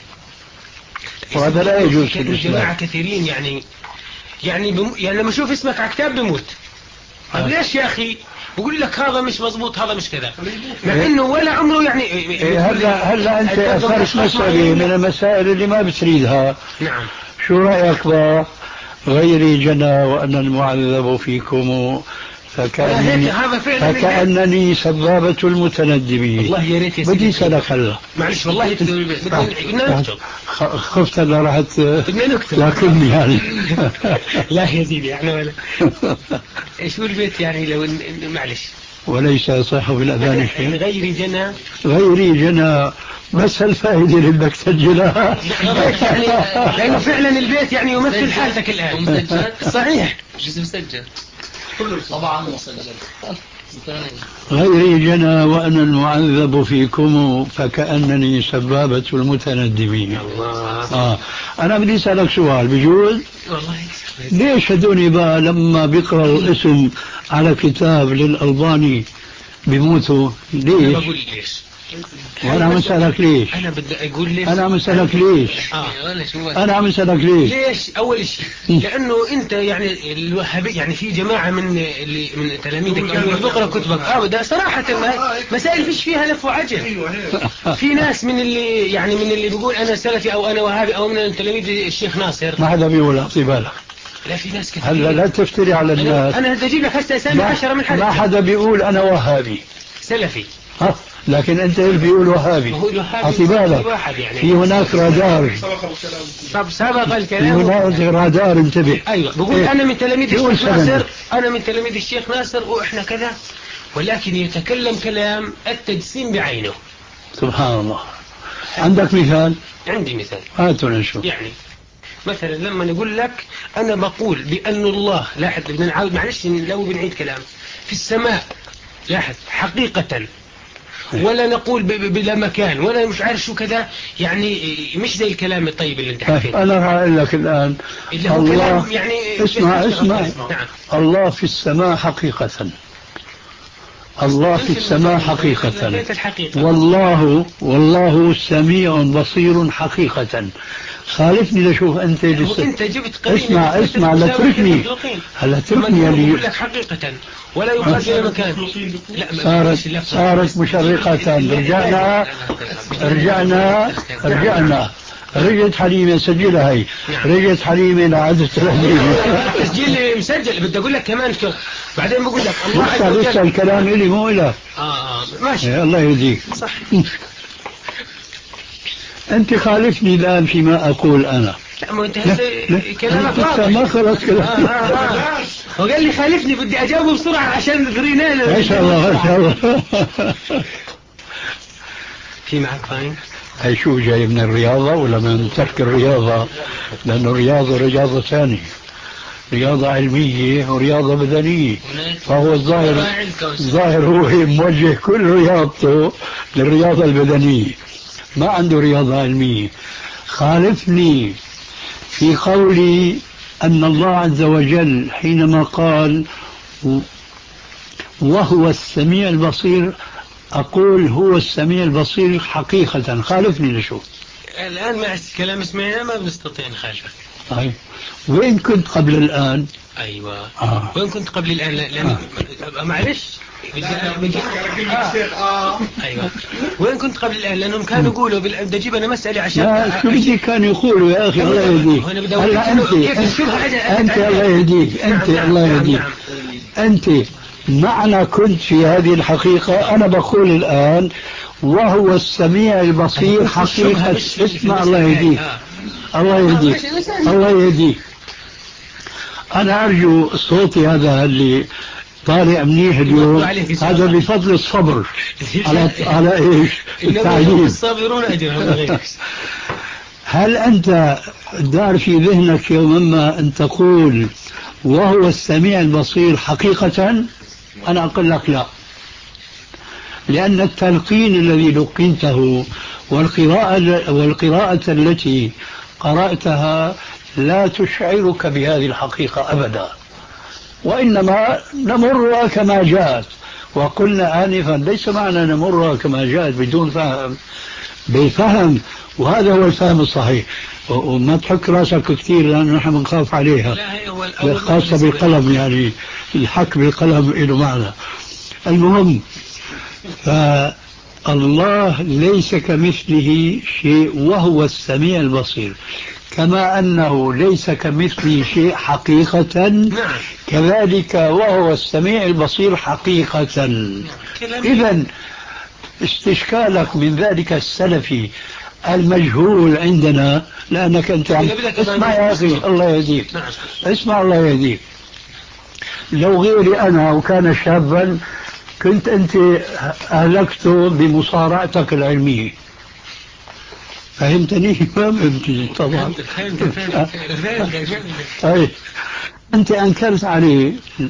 وهذا لا يجوز في الإسلام. جماعة كثيرين يعني يعني بم... يعني لما أشوف اسمك على كتاب بموت. طيب ليش يا أخي؟ بقول لك هذا مش مضبوط هذا مش كذا، مع إنه ولا عمره يعني. إيه هلا هلا أنت أثرت مسألة من المسائل اللي ما بتريدها. نعم. شو رأيك بقى؟ غيري جنى وأنا المعذب فيكم فكأنني, فكأنني سبابة المتندمين. والله يا ريت يا سيدي بدي سألك هلا معلش والله بدنا نكتب. خفت هلا راحت لكني يعني لا يا سيدي احنا ولا شو البيت يعني لو معلش وليس يصح بالأذان شيء. غيري جنى غيري جنى بس الفائدة اللي بدك تسجلها يعني لأنه فعلا البيت يعني يمثل حالتك الآن. مسجل صحيح جزء مسجل طبعا مسجل. غيري جنى وأنا المعذب فيكم فكأنني سبابة المتندمين. آه. أنا بدي أسألك سؤال بجوز؟ والله ليش هدوني بقى لما بيقرأوا الاسم على كتاب للألباني بيموتوا؟ ليش؟ أنا بقول ليش وأنا عم أسألك ليش؟ أنا بدي أقول ليش. أنا عم أسألك ليش؟ آه. أنا عم أسألك ليش؟ ليش؟ أول شيء لأنه أنت يعني الوهابي يعني في جماعة من اللي من تلاميذك يعني بيقرأ كتبك آه ده صراحة مسائل فيش فيها لف وعجل. في ناس من اللي يعني من اللي بيقول أنا سلفي أو أنا وهابي أو من تلاميذ الشيخ ناصر. ما حدا بيقول أعطي بالك. لا في ناس كثير. هلا لا تفتري على الناس. أنا بدي أجيب لك هسه أسامي عشرة من حدا. ما حدا بيقول أنا وهابي. سلفي. ها لكن أنت بيقول وهابي. أعطي بالك. يعني في هناك رادار. طب سبق الكلام. في هناك رادار انتبه. أيوة بقول إيه؟ أنا من تلاميذ الشيخ ناصر أنا من تلاميذ الشيخ ناصر وإحنا كذا، ولكن يتكلم كلام التجسيم بعينه. سبحان الله. عندك مثال؟ عندي مثال. هاتوا نشوف. يعني مثلا لما نقول لك أنا بقول بأن الله، لاحظ بدنا نعاود معلش لو بنعيد كلام، في السماء، لاحظ حقيقة، ولا نقول بلا مكان ولا مش عارف شو كذا، يعني مش زي الكلام الطيب اللي انت حكيته. أنا هقول لك الآن الله يعني اسمع اسمع نعم. الله في السماء حقيقة، الله في السماء حقيقة، والله والله سميع بصير حقيقة. خالفني لشوف أنت لسه انت جبت اسمع اسمع لا تركني هلا تركني اللي لك حقيقة ولا يقال في مكان. لا صارت صارت مشرقة. رجعنا رجعنا رجعنا رجعت حليمة سجلها هي. رجعت حليمة لعدة تسجيل مسجل. بدي أقول لك كمان شو بعدين بقول لك الله عز وجل لسه الكلام إلي مو إلك. آه آه ماشي. الله يهديك. صح. أنت خالفني الآن فيما أقول أنا. لا ما أنت كلامك واضح. ما خلص كلام. آه آه آه. وقال لي خالفني بدي أجاوبه بسرعة عشان غرينا. ما شاء الله ما شاء الله. في معك فاين؟ هي شو جاي من الرياضة ولا من ترك الرياضة؟ لأنه الرياضة رياضة ثانية، رياضة علمية ورياضة بدنية. فهو الظاهر الظاهر هو موجه كل رياضته للرياضة البدنية، ما عنده رياضة علمية. خالفني في قولي أن الله عز وجل حينما قال وهو السميع البصير، أقول هو السميع البصير حقيقة. خالفني لشوف الآن مع الكلام اسمعنا ما بنستطيع نخالفك. طيب وين كنت قبل الآن؟ أيوة آه. وين كنت قبل الآن؟ لأن آه. معلش بدي بدي آه. أيوة وين كنت قبل الآن؟ لأنهم كانوا يقولوا بدي أجيب أنا مسألة عشان لا شو بدي كانوا يقولوا يا أخي الله يهديك. هلا أنت أنت الله يهديك أنت الله يهديك أنت معنى كنت في هذه الحقيقة. أنا بقول الآن وهو السميع البصير حقيقة. اسمع الله يهديك الله يهديك الله يهديك. أنا أرجو صوتي هذا اللي طالع منيح اليوم هذا بفضل الصبر على على إيش التعليم. الصابرون أجرهم. هل أنت دار في ذهنك يوما ما أن تقول وهو السميع البصير حقيقة؟ أنا أقول لك لا، لأن التلقين الذي لقنته والقراءة والقراءة التي قرأتها لا تشعرك بهذه الحقيقة أبدا، وإنما نمرها كما جاءت. وقلنا آنفا ليس معنى نمرها كما جاءت بدون فهم، بفهم، وهذا هو الفهم الصحيح. وما تحك راسك كثير لأنه نحن بنخاف عليها، خاصة بالقلم، يعني الحك بالقلم له معنى. المهم فالله ليس كمثله شيء وهو السميع البصير، كما أنه ليس كمثله شيء حقيقة كذلك وهو السميع البصير حقيقة. إذن استشكالك من ذلك السلفي المجهول عندنا، لأنك أنت عم اسمع يا أخي الله يهديك، اسمع الله يهديك. لو غيري أنا وكان شابا كنت أنت أهلكته بمصارعتك العلمية. فهمتني؟ ما فهمتني طبعا. طيب أنت أنكرت عليه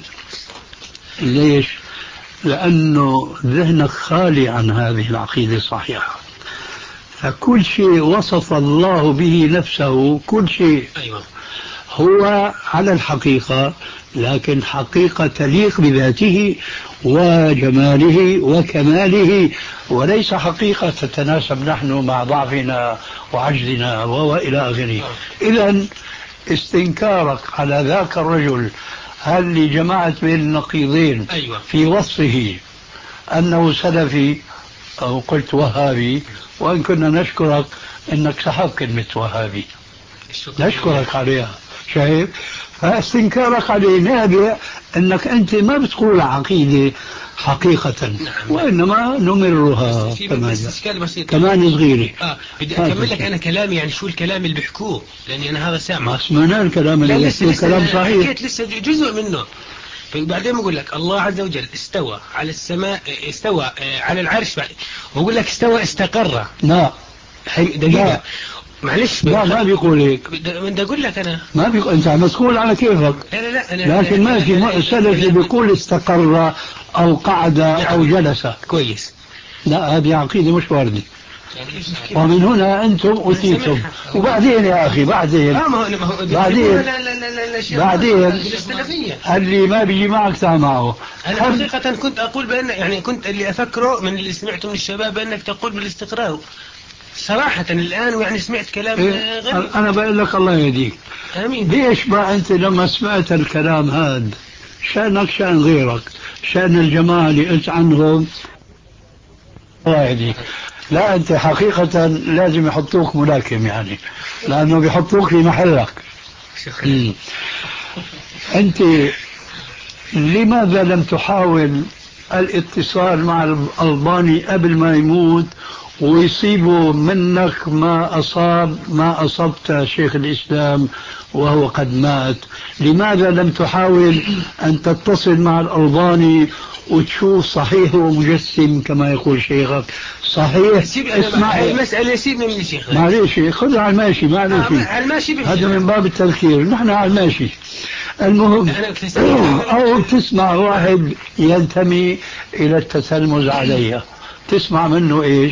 ليش؟ لأنه ذهنك خالي عن هذه العقيدة الصحيحة. فكل شيء وصف الله به نفسه، كل شيء هو على الحقيقة، لكن حقيقة تليق بذاته وجماله وكماله، وليس حقيقة تتناسب نحن مع ضعفنا وعجزنا وإلى آخره. إذن استنكارك على ذاك الرجل اللي جمعت بين النقيضين في وصفه أنه سلفي أو قلت وهابي، وإن كنا نشكرك أنك سحب كلمة وهابي، نشكرك عليها. شايف؟ فاستنكارك عليه نابع أنك أنت ما بتقول عقيدة حقيقة، وإنما نمرها كمان كمان صغيرة. آه بدي أكمل لك أنا كلامي، يعني شو الكلام اللي بيحكوه، لأني أنا هذا سامع. ما سمعنا الكلام اللي بيحكوه، كلام صحيح. حكيت لسه جزء منه. بعدين بقول لك الله عز وجل استوى على السماء، استوى على العرش، بقول لك استوى استقر. لا دقيقة معلش. لا ما بيقول هيك. بدي اقول لك انا ما بيقول، انت مسؤول على كيفك. لا لا لا أنا لكن ما في السلفي بيقول استقر او قعد او جلس. كويس. لا هذه عقيدة مش واردة. ومن هنا أنتم أتيتم. وبعدين يا أخي بعدين بعدين بعدين اللي ما بيجي معك تعال معه. أنا حقيقة كنت أقول بأن يعني كنت اللي أفكره من اللي سمعته من الشباب بأنك تقول بالاستقرار صراحة الآن، ويعني سمعت كلام إيه غريب. أنا بقول لك الله يهديك. آمين. ليش ما أنت لما سمعت الكلام هذا شأنك شأن غيرك، شأن الجماعة اللي قلت عنهم الله يهديك. لا أنت حقيقة لازم يحطوك ملاكم يعني، لأنه بيحطوك في محلك. أنت لماذا لم تحاول الاتصال مع الألباني قبل ما يموت ويصيبوا منك ما أصاب ما أصبت شيخ الإسلام وهو قد مات؟ لماذا لم تحاول أن تتصل مع الألباني وتشوف صحيح ومجسم كما يقول شيخك؟ صحيح. اسمع المسألة سيبنا من الشيخ. معليش خذ على الماشي. معليش على الماشي هذا من باب التذكير، نحن على الماشي. المهم أو تسمع واحد ينتمي إلى التسلمز عليها، تسمع منه إيش؟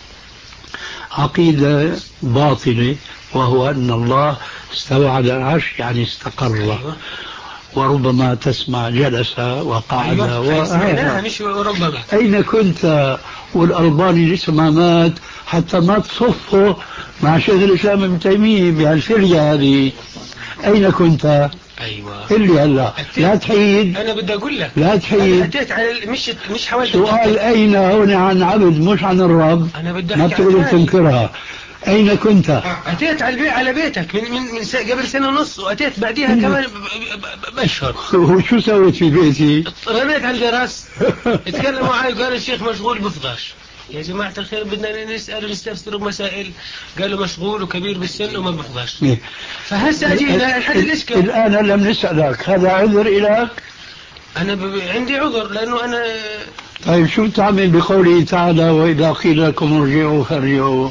عقيدة باطلة، وهو أن الله استوى على العرش يعني استقر. وربما تسمع جلس وقعد. أيوة. مش وربما. أين كنت والألباني لسه ما مات حتى ما تصفه مع شيخ الإسلام ابن تيمية بهالفرية هذه؟ أين كنت؟ أيوة. اللي هلا لا تحيد. أنا بدي أقول لك لا تحيد. أتيت على مش مش حاولت. سؤال أين هون عن عبد مش عن الرب. أنا بدي ما تقدر تنكرها. أين كنت؟ أتيت على البيت على بيتك من من من قبل سنة ونص، وأتيت بعديها كمان بأشهر. وشو سويت في بيتي؟ رميت على الجرس. اتكلموا معي قال الشيخ مشغول بفضاش. يا جماعة الخير بدنا نسأل ونستفسر بمسائل، قالوا مشغول وكبير بالسن وما بفضاش. فهسه أجينا الحد الإشكال. الآن لم نسألك هذا عذر إليك؟ أنا ب... عندي عذر لأنه أنا. طيب شو تعمل بقوله تعالى وإذا قيل لكم ارجعوا فارجعوا؟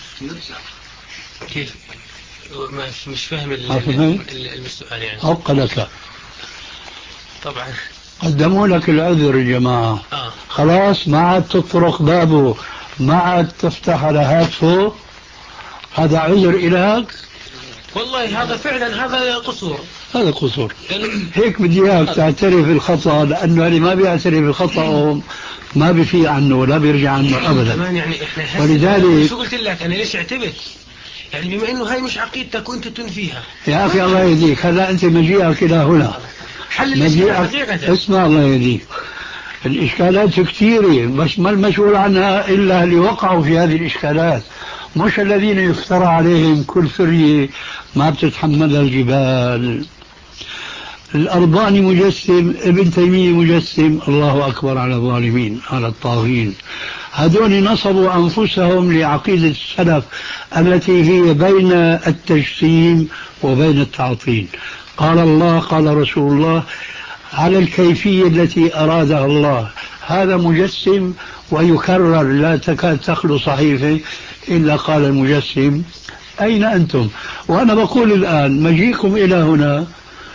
كيف؟ مش مش فاهم السؤال يعني. أبقى لك. طبعا قدموا لك العذر الجماعة. آه. خلاص ما عاد تطرق بابه، ما عاد تفتح على هاتفه، هذا عذر إليك؟ والله هذا فعلا هذا قصور. هذا قصور. هيك بدي اياك تعترف بالخطأ، لأنه اللي ما بيعترف بالخطأ ما بيفي عنه لا بيرجع عنه أبدا. كمان يعني إحنا ولذلك شو قلت لك أنا ليش اعتبت؟ يعني بما إنه هاي مش عقيدتك وأنت تنفيها. يا أخي الله يهديك، هلا أنت مجيئك إلى هنا. حل مجيئك. اسمع الله يهديك، الإشكالات كثيرة بس ما المسؤول عنها إلا اللي وقعوا في هذه الإشكالات، مش الذين يفترى عليهم كل فرية ما بتتحملها الجبال. الألباني مجسم، ابن تيمية مجسم، الله أكبر على الظالمين على الطاغين. هذول نصبوا أنفسهم لعقيدة السلف التي هي بين التجسيم وبين التعطيل. قال الله قال رسول الله على الكيفية التي أرادها الله. هذا مجسم ويكرر لا تكاد تخلو صحيفة إلا قال المجسم. أين أنتم؟ وأنا بقول الآن مجيئكم إلى هنا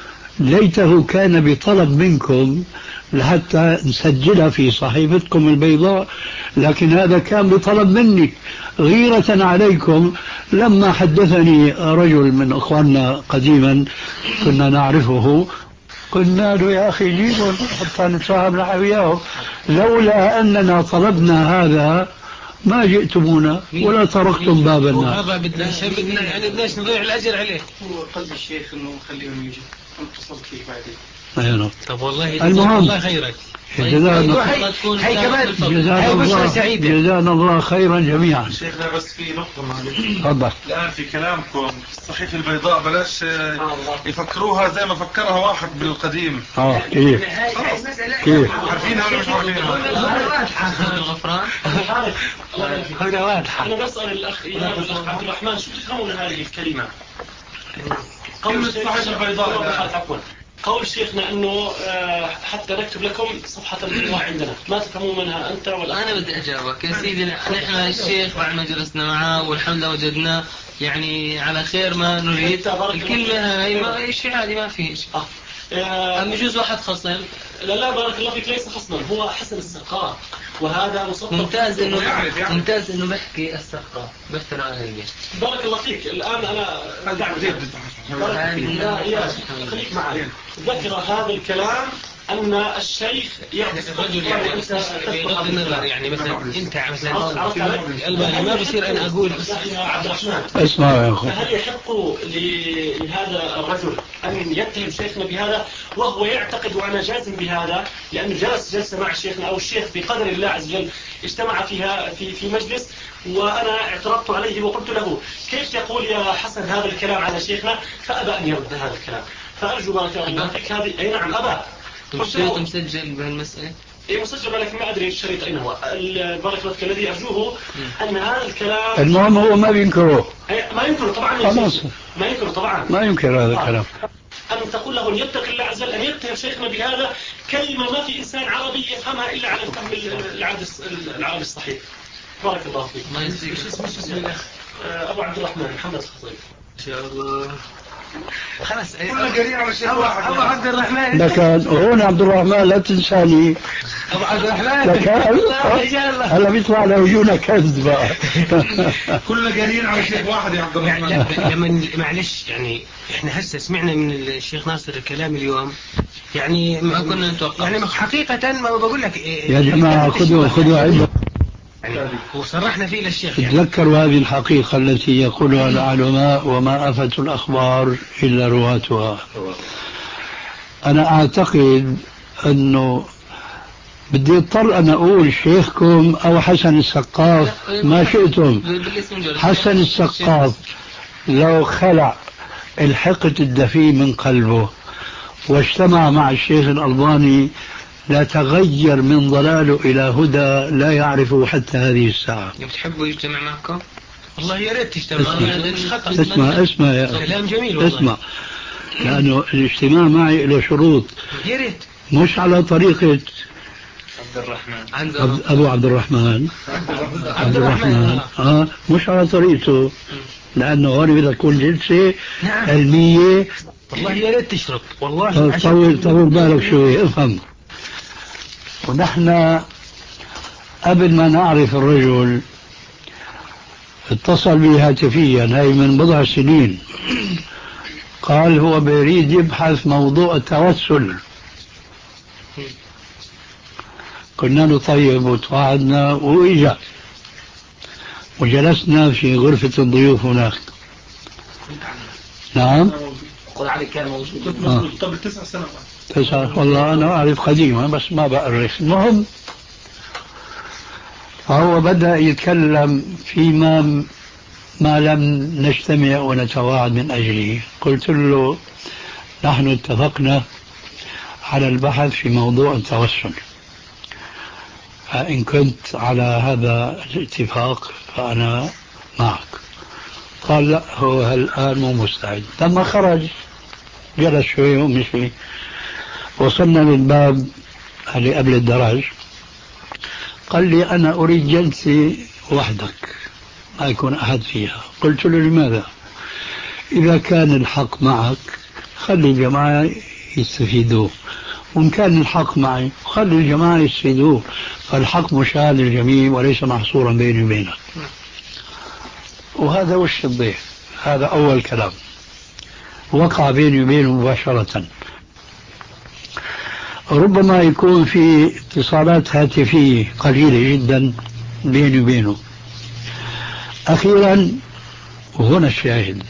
ليته كان بطلب منكم لحتى نسجلها في صحيفتكم البيضاء، لكن هذا كان بطلب مني غيرة عليكم. لما حدثني رجل من أخواننا قديما كنا نعرفه قلنا له يا أخي جيبوا حتى نتفاهم نحن وياه، لولا أننا طلبنا هذا ما جئتمونا ولا طرقتم بابنا. وهذا بدنا بدنا يعني بدناش نضيع الأجر عليه. هو قلب الشيخ إنه خليهم يجوا، أنا اتصلت فيه بعدين. أيوة. طب والله المهم الله خيرك. جزانا هي كمان جزانا الله جزانا الله خيرا جميعا. شيخنا بس في نقطة معلش. تفضل. الآن في كلامكم في الصحيفة البيضاء بلاش يفكروها زي ما فكرها واحد بالقديم. اه كيف؟ كيف؟ عارفينها ولا مش عارفينها؟ الغفران. هذا واضحة. أنا بسأل الأخ عبد الرحمن شو تفهموا من هذه الكلمة؟ كلمة الصحيفة البيضاء. عفوا. قول شيخنا أنه حتى نكتب لكم صفحة الإملاء عندنا، ما تفهمون منها أنت ولا أنا بدي أجاوبك يا سيدي. نحن الشيخ بعد ما جلسنا معه والحمد لله وجدناه يعني على خير ما نريد. الكلمة هاي ما شيء عادي ما فيه شيء. آه. أم يجوز واحد خصم؟ لا لا بارك الله فيك، ليس خصما، هو حسن السقاء، وهذا مصطلح ممتاز انه يعني ممتاز انه بحكي السقاء بفتر على هي. بارك الله فيك. الان انا خليك معي. ذكر هذا الكلام ان الشيخ يعطي الرجل يعني بغض النظر يعني مثلا انت مثلا الباني ما بصير انا اقول يا عبد الرحمن اسمع يا اخو، فهل يحق لهذا الرجل ان يتهم شيخنا بهذا وهو يعتقد وانا جازم بهذا لانه جلس جلسه مع شيخنا او الشيخ بقدر الله عز وجل اجتمع فيها في في مجلس وانا اعترضت عليه وقلت له كيف يقول يا حسن هذا الكلام على شيخنا، فابى ان يرد هذا الكلام. فارجو بارك الله فيك هذه اي نعم ابى. الشريط مسجل بهالمسألة؟ ايه مسجل لكن ما ادري الشريط اين هو. بارك الله فيك الذي ارجوه ان هذا الكلام المهم هو ما بينكره. ما ينكره طبعا خلاص ما ينكره طبعا ما ينكر هذا الكلام. أن تقول له أن يتق الله عز وجل أن يتهم شيخنا بهذا كلمة ما في إنسان عربي يفهمها إلا على الفهم العربي الصحيح. بارك الله فيك. ما يزيد. إيش اسمه اسمه الأخ أبو عبد الرحمن محمد الخطيب. إن شاء الله. خلاص. كلنا قاعدين على شيء واحد. أبو عبد الرحمن. لكن هون عبد الرحمن لا تنساني. أبو عبد الرحمن. لكن هلا بيطلع لوجونا كذب بقى. كلنا قاعدين على شيء واحد يا عبد الرحمن. لما معلش يعني إحنا هسه سمعنا من الشيخ ناصر الكلام اليوم يعني ما كنا نتوقع يعني حقيقة ما بقول لك يا جماعة خذوا خذوا عبرة يعني وصرحنا فيه للشيخ يعني. تذكروا هذه الحقيقة التي يقولها العلماء وما أفت الأخبار إلا رواتها. أنا أعتقد أنه بدي اضطر أن أقول شيخكم أو حسن السقاف ما شئتم. حسن السقاف لو خلع الحقد الدفي من قلبه واجتمع مع الشيخ الألباني لا تغير من ضلاله إلى هدى لا يعرفه حتى هذه الساعة. بتحبوا يجتمع معكم؟ والله يا ريت تجتمع. اسمع اسمع يا كلام جميل والله. اسمع لأنه الاجتماع معي له شروط. يا ريت مش على طريقة عبد الرحمن عبد أبو عبد الرحمن عبد الرحمن آه مش على طريقته، لأنه هون بدها تكون جلسة علمية. والله يا ريت تشرب والله. طول طول بالك شوي افهم. ونحن قبل ما نعرف الرجل اتصل بي هاتفيا هاي من بضع سنين، قال هو بيريد يبحث موضوع التوسل. كنا نطيب وتواعدنا وإجا وجلسنا في غرفة الضيوف هناك. نعم قل علي كان موجود آه. قبل تسع سنوات. تسع والله أنا أعرف قديما بس ما بأرخ. المهم فهو بدأ يتكلم فيما ما لم نجتمع ونتواعد من أجله. قلت له نحن اتفقنا على البحث في موضوع التوسل، فإن كنت على هذا الاتفاق فأنا معك. قال لا هو الآن مو مستعد. لما خرج جلس شوي ومشي، وصلنا للباب اللي قبل الدرج، قال لي أنا أريد جلسة وحدك ما يكون أحد فيها. قلت له لماذا؟ إذا كان الحق معك خلي الجماعة يستفيدوا، وإن كان الحق معي خلي الجماعة يستفيدوا، فالحق مشاهد للجميع وليس محصورا بيني وبينك. وهذا وش الضيف. هذا أول كلام وقع بيني وبينه مباشرة. ربما يكون في اتصالات هاتفية قليلة جدا بيني وبينه. أخيرا وهنا الشاهد،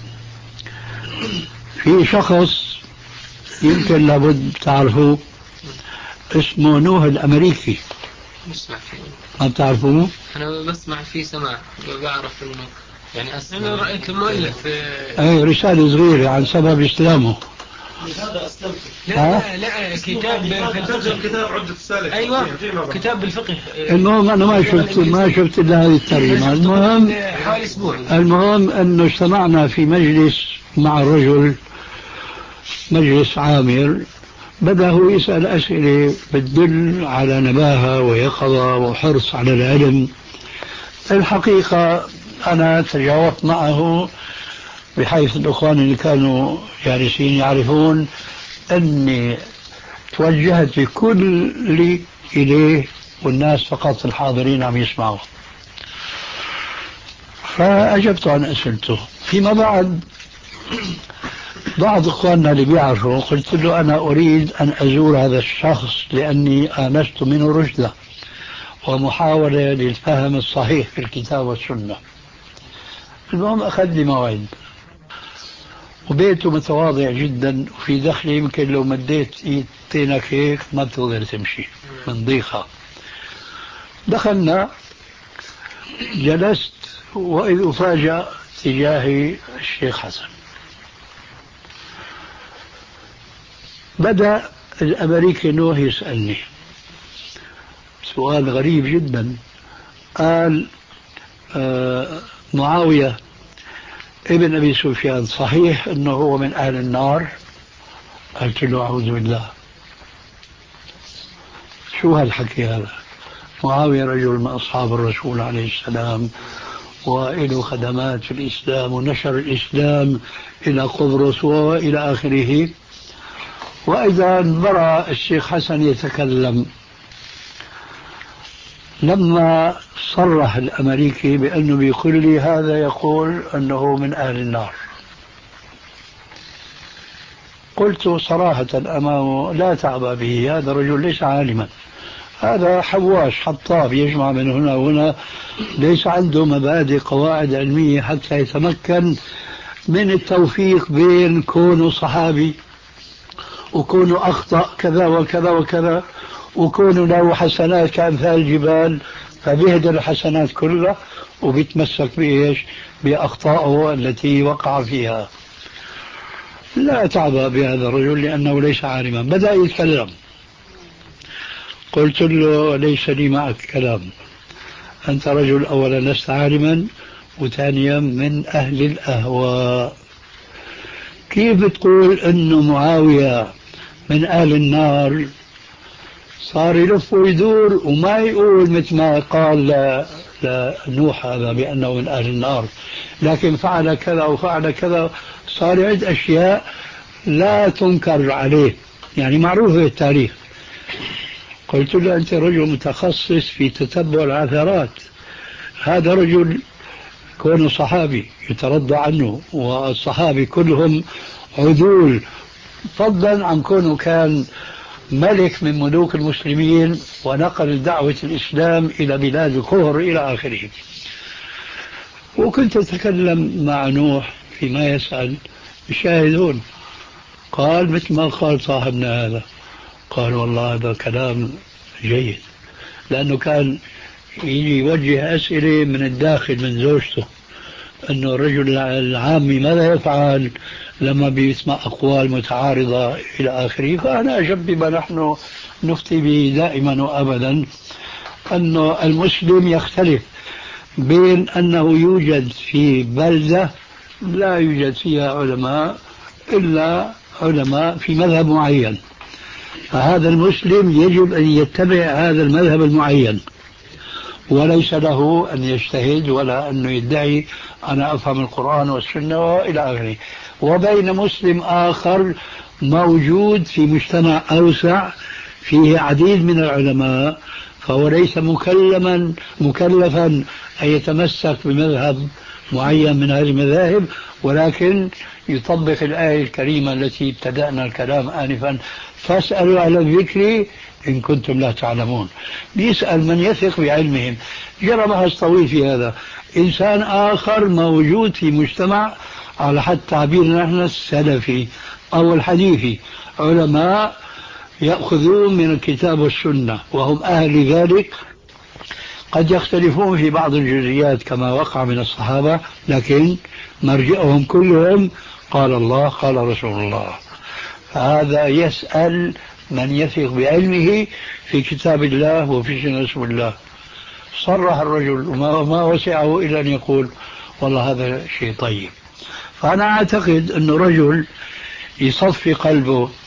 في شخص يمكن لابد تعرفوه اسمه نوح الأمريكي. بسمع فيه. ما بتعرفوه؟ أنا بسمع فيه سماع بعرف إنه يعني أسمع. أنا رأيت المؤلف أي رسالة صغيرة عن سبب إسلامه. لهذا أسلمت. لا لا كتاب ترجم كتاب عدة السالك. أيوة كتاب بالفقه. المهم أنا ما شفت ما شفت إلا هذه الترجمة. المهم حوالي أسبوع. المهم أنه اجتمعنا في مجلس مع الرجل، مجلس عامر بدأ هو يسأل أسئلة بتدل على نباهة ويقظة وحرص على العلم. الحقيقة أنا تجاوبت معه بحيث الأخوان اللي كانوا جالسين يعرفون أني توجهت بكل إليه والناس فقط الحاضرين عم يسمعوا، فأجبت عن أسئلته. فيما بعد بعض إخواننا اللي بيعرفوا قلت له أنا أريد أن أزور هذا الشخص لأني آنست منه رشدة ومحاولة للفهم الصحيح في الكتاب والسنة. المهم أخذ لي موعد، وبيته متواضع جدا وفي دخلي يمكن لو مديت ايدينك هيك ما بتقدر تمشي من ضيقها. دخلنا، جلست، وإذ أفاجأ تجاهي الشيخ حسن. بدأ الأمريكي نوح يسألني سؤال غريب جدا. قال آه معاوية ابن أبي سفيان صحيح أنه هو من أهل النار؟ قلت له أعوذ بالله، شو هالحكي هذا؟ معاوية رجل من أصحاب الرسول عليه السلام وإله خدمات في الإسلام ونشر الإسلام إلى قبرص وإلى آخره. وإذا برأ الشيخ حسن يتكلم لما صرح الأمريكي بأنه بيقول لي هذا يقول أنه من أهل النار. قلت صراحة أمامه لا تعبأ به، هذا رجل ليس عالما، هذا حواش حطاب يجمع من هنا وهنا، ليس عنده مبادئ قواعد علمية حتى يتمكن من التوفيق بين كونه صحابي وكونه أخطأ كذا وكذا وكذا وكونه له حسنات كأمثال الجبال فبيهدر الحسنات كلها وبيتمسك بإيش؟ بأخطائه التي وقع فيها. لا تعبأ بهذا الرجل لأنه ليس عالما. بدأ يتكلم، قلت له ليس لي معك كلام، أنت رجل أولا لست عالما وثانيا من أهل الأهواء. كيف بتقول أنه معاوية من أهل النار؟ صار يلف ويدور وما يقول مثل ما قال لنوح هذا بأنه من أهل النار، لكن فعل كذا وفعل كذا، صار يعد أشياء لا تنكر عليه، يعني معروفة في التاريخ. قلت له أنت رجل متخصص في تتبع العثرات، هذا رجل كونه صحابي يترضى عنه والصحابي كلهم عدول، فضلا عن كونه كان ملك من ملوك المسلمين ونقل دعوة الإسلام إلى بلاد الكفر إلى آخره. وكنت أتكلم مع نوح فيما يسأل يشاهدون. قال مثل ما قال صاحبنا هذا، قال والله هذا كلام جيد، لأنه كان يجي يوجه أسئلة من الداخل من زوجته أنه الرجل العامي ماذا يفعل لما بيسمع أقوال متعارضة إلى آخره. فأنا أجب بما نحن نفتي به دائما وأبدا، أنه المسلم يختلف بين أنه يوجد في بلدة لا يوجد فيها علماء إلا علماء في مذهب معين، فهذا المسلم يجب أن يتبع هذا المذهب المعين وليس له أن يجتهد ولا أنه يدعي أنا أفهم القرآن والسنة وإلى آخره. وبين مسلم آخر موجود في مجتمع أوسع فيه عديد من العلماء، فهو ليس مكلما مكلفا أن يتمسك بمذهب معين من هذه المذاهب، ولكن يطبق الآية الكريمة التي ابتدأنا الكلام آنفا، فاسألوا على الذكر إن كنتم لا تعلمون. بيسأل من يثق بعلمهم. جرى بحث طويل في هذا. إنسان آخر موجود في مجتمع على حد تعبيرنا نحن السلفي أو الحديثي، علماء يأخذون من الكتاب والسنة وهم أهل ذلك، قد يختلفون في بعض الجزئيات كما وقع من الصحابة، لكن مرجئهم كلهم قال الله قال رسول الله. فهذا يسأل من يثق بعلمه في كتاب الله وفي سنة رسول الله. صرح الرجل وما وسعه إلا أن يقول والله هذا شيء طيب. فأنا أعتقد أنه رجل يصفي قلبه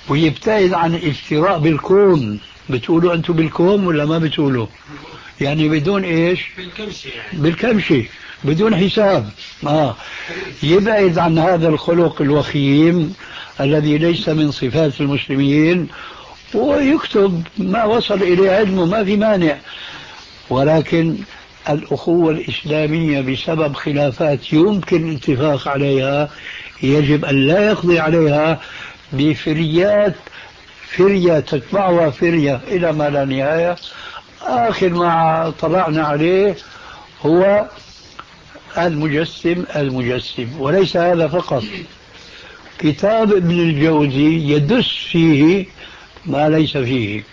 ويبتعد عن الافتراء بالكون. بتقولوا أنتم بالكون ولا ما بتقولوا؟ يعني بدون إيش؟ بالكمشة يعني. بالكمشة بدون حساب. آه. يبعد عن هذا الخلق الوخيم الذي ليس من صفات المسلمين، ويكتب ما وصل إليه علمه، ما في مانع. ولكن الأخوة الإسلامية بسبب خلافات يمكن الاتفاق عليها يجب أن لا يقضي عليها بفريات، فرية تتبعها فرية إلى ما لا نهاية. آخر ما طلعنا عليه هو المجسم المجسم. وليس هذا فقط، كتاب ابن الجوزي يدس فيه ما ليس فيه.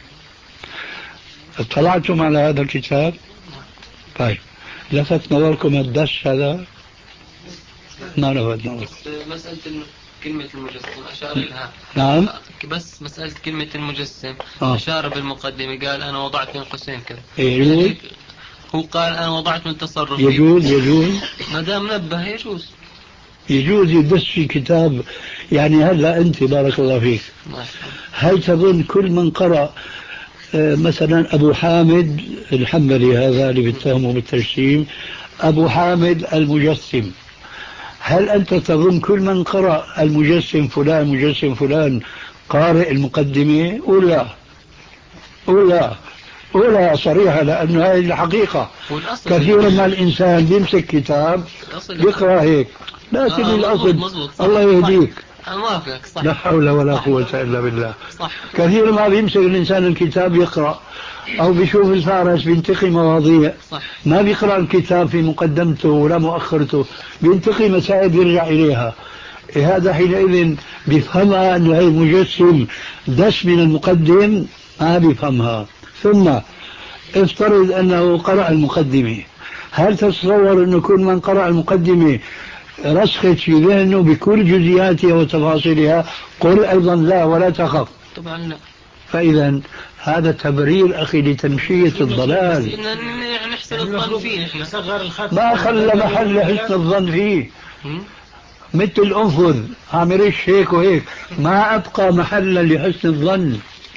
اطلعتم على هذا الكتاب؟ طيب، لفت نظركم الدس هذا؟ ما لفت نظركم. مسألة كلمة المجسم أشار لها. نعم. بس مسألة كلمة المجسم آه. أشار بالمقدمة، قال أنا وضعت من قوسين كذا. يجوز. هو قال أنا وضعت من تصرفي. يجوز يجوز ما دام نبه يجوز. يجوز يدس في كتاب. يعني هلا أنت بارك الله فيك، هل تظن كل من قرأ مثلا أبو حامد الحنبلي هذا اللي بيتهمه بالتجسيم، أبو حامد المجسم، هل أنت تظن كل من قرأ المجسم فلان مجسم فلان قارئ المقدمة؟ ولا ولا ولا صريحة، لأنه هذه الحقيقة. كثيرا ما الإنسان بيمسك كتاب يقرأ هيك، لكن آه الأصل مزبوط صح. الله يهديك. أوافقك صح. لا حول ولا صح. قوة إلا بالله. صح. كثير ما بيمسك الإنسان الكتاب يقرأ، أو بيشوف الفارس بينتقي مواضيع، صح. ما بيقرأ الكتاب في مقدمته ولا مؤخرته، بينتقي مسائل يرجع إليها. هذا حينئذ بيفهمها أنه هي مجسم دس من المقدم، ما بيفهمها. ثم افترض أنه قرأ المقدمة، هل تتصور أنه كل من قرأ المقدمة رسخت في ذهنه بكل جزئياتها وتفاصيلها؟ قل أيضا لا ولا تخف. طبعا لا. فإذا هذا تبرير أخي لتمشية الضلال. نحسن الظن فيه. ما خلى محل حسن الظن فيه، مثل الأنفذ عامريش هيك وهيك، ما أبقى محلا لحسن الظن.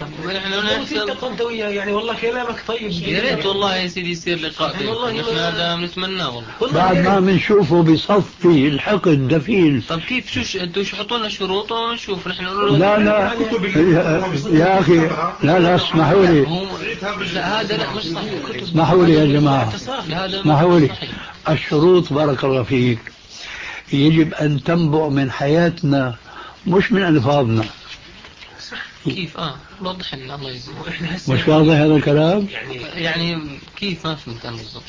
يعني والله كلامك طيب، يا ريت والله يا سيدي يصير لقاء بينكم، نحن هذا بنتمناه والله. بعد ما بنشوفه بصفي الحقد دفين. طب كيف شو انتوا شو حطوا لنا شروط ونشوف نحن نقول لا لا يا, يا اخي لا لا اسمحوا لي. لا هذا لا مش صحيح. اسمحوا لي يا جماعه، اسمحوا لي. الشروط بارك الله فيك يجب ان تنبع من حياتنا مش من الفاظنا. كيف اه وضح لنا الله يجزيك. مش واضح هذا الكلام؟ يعني يعني كيف ما فهمت انا بالضبط.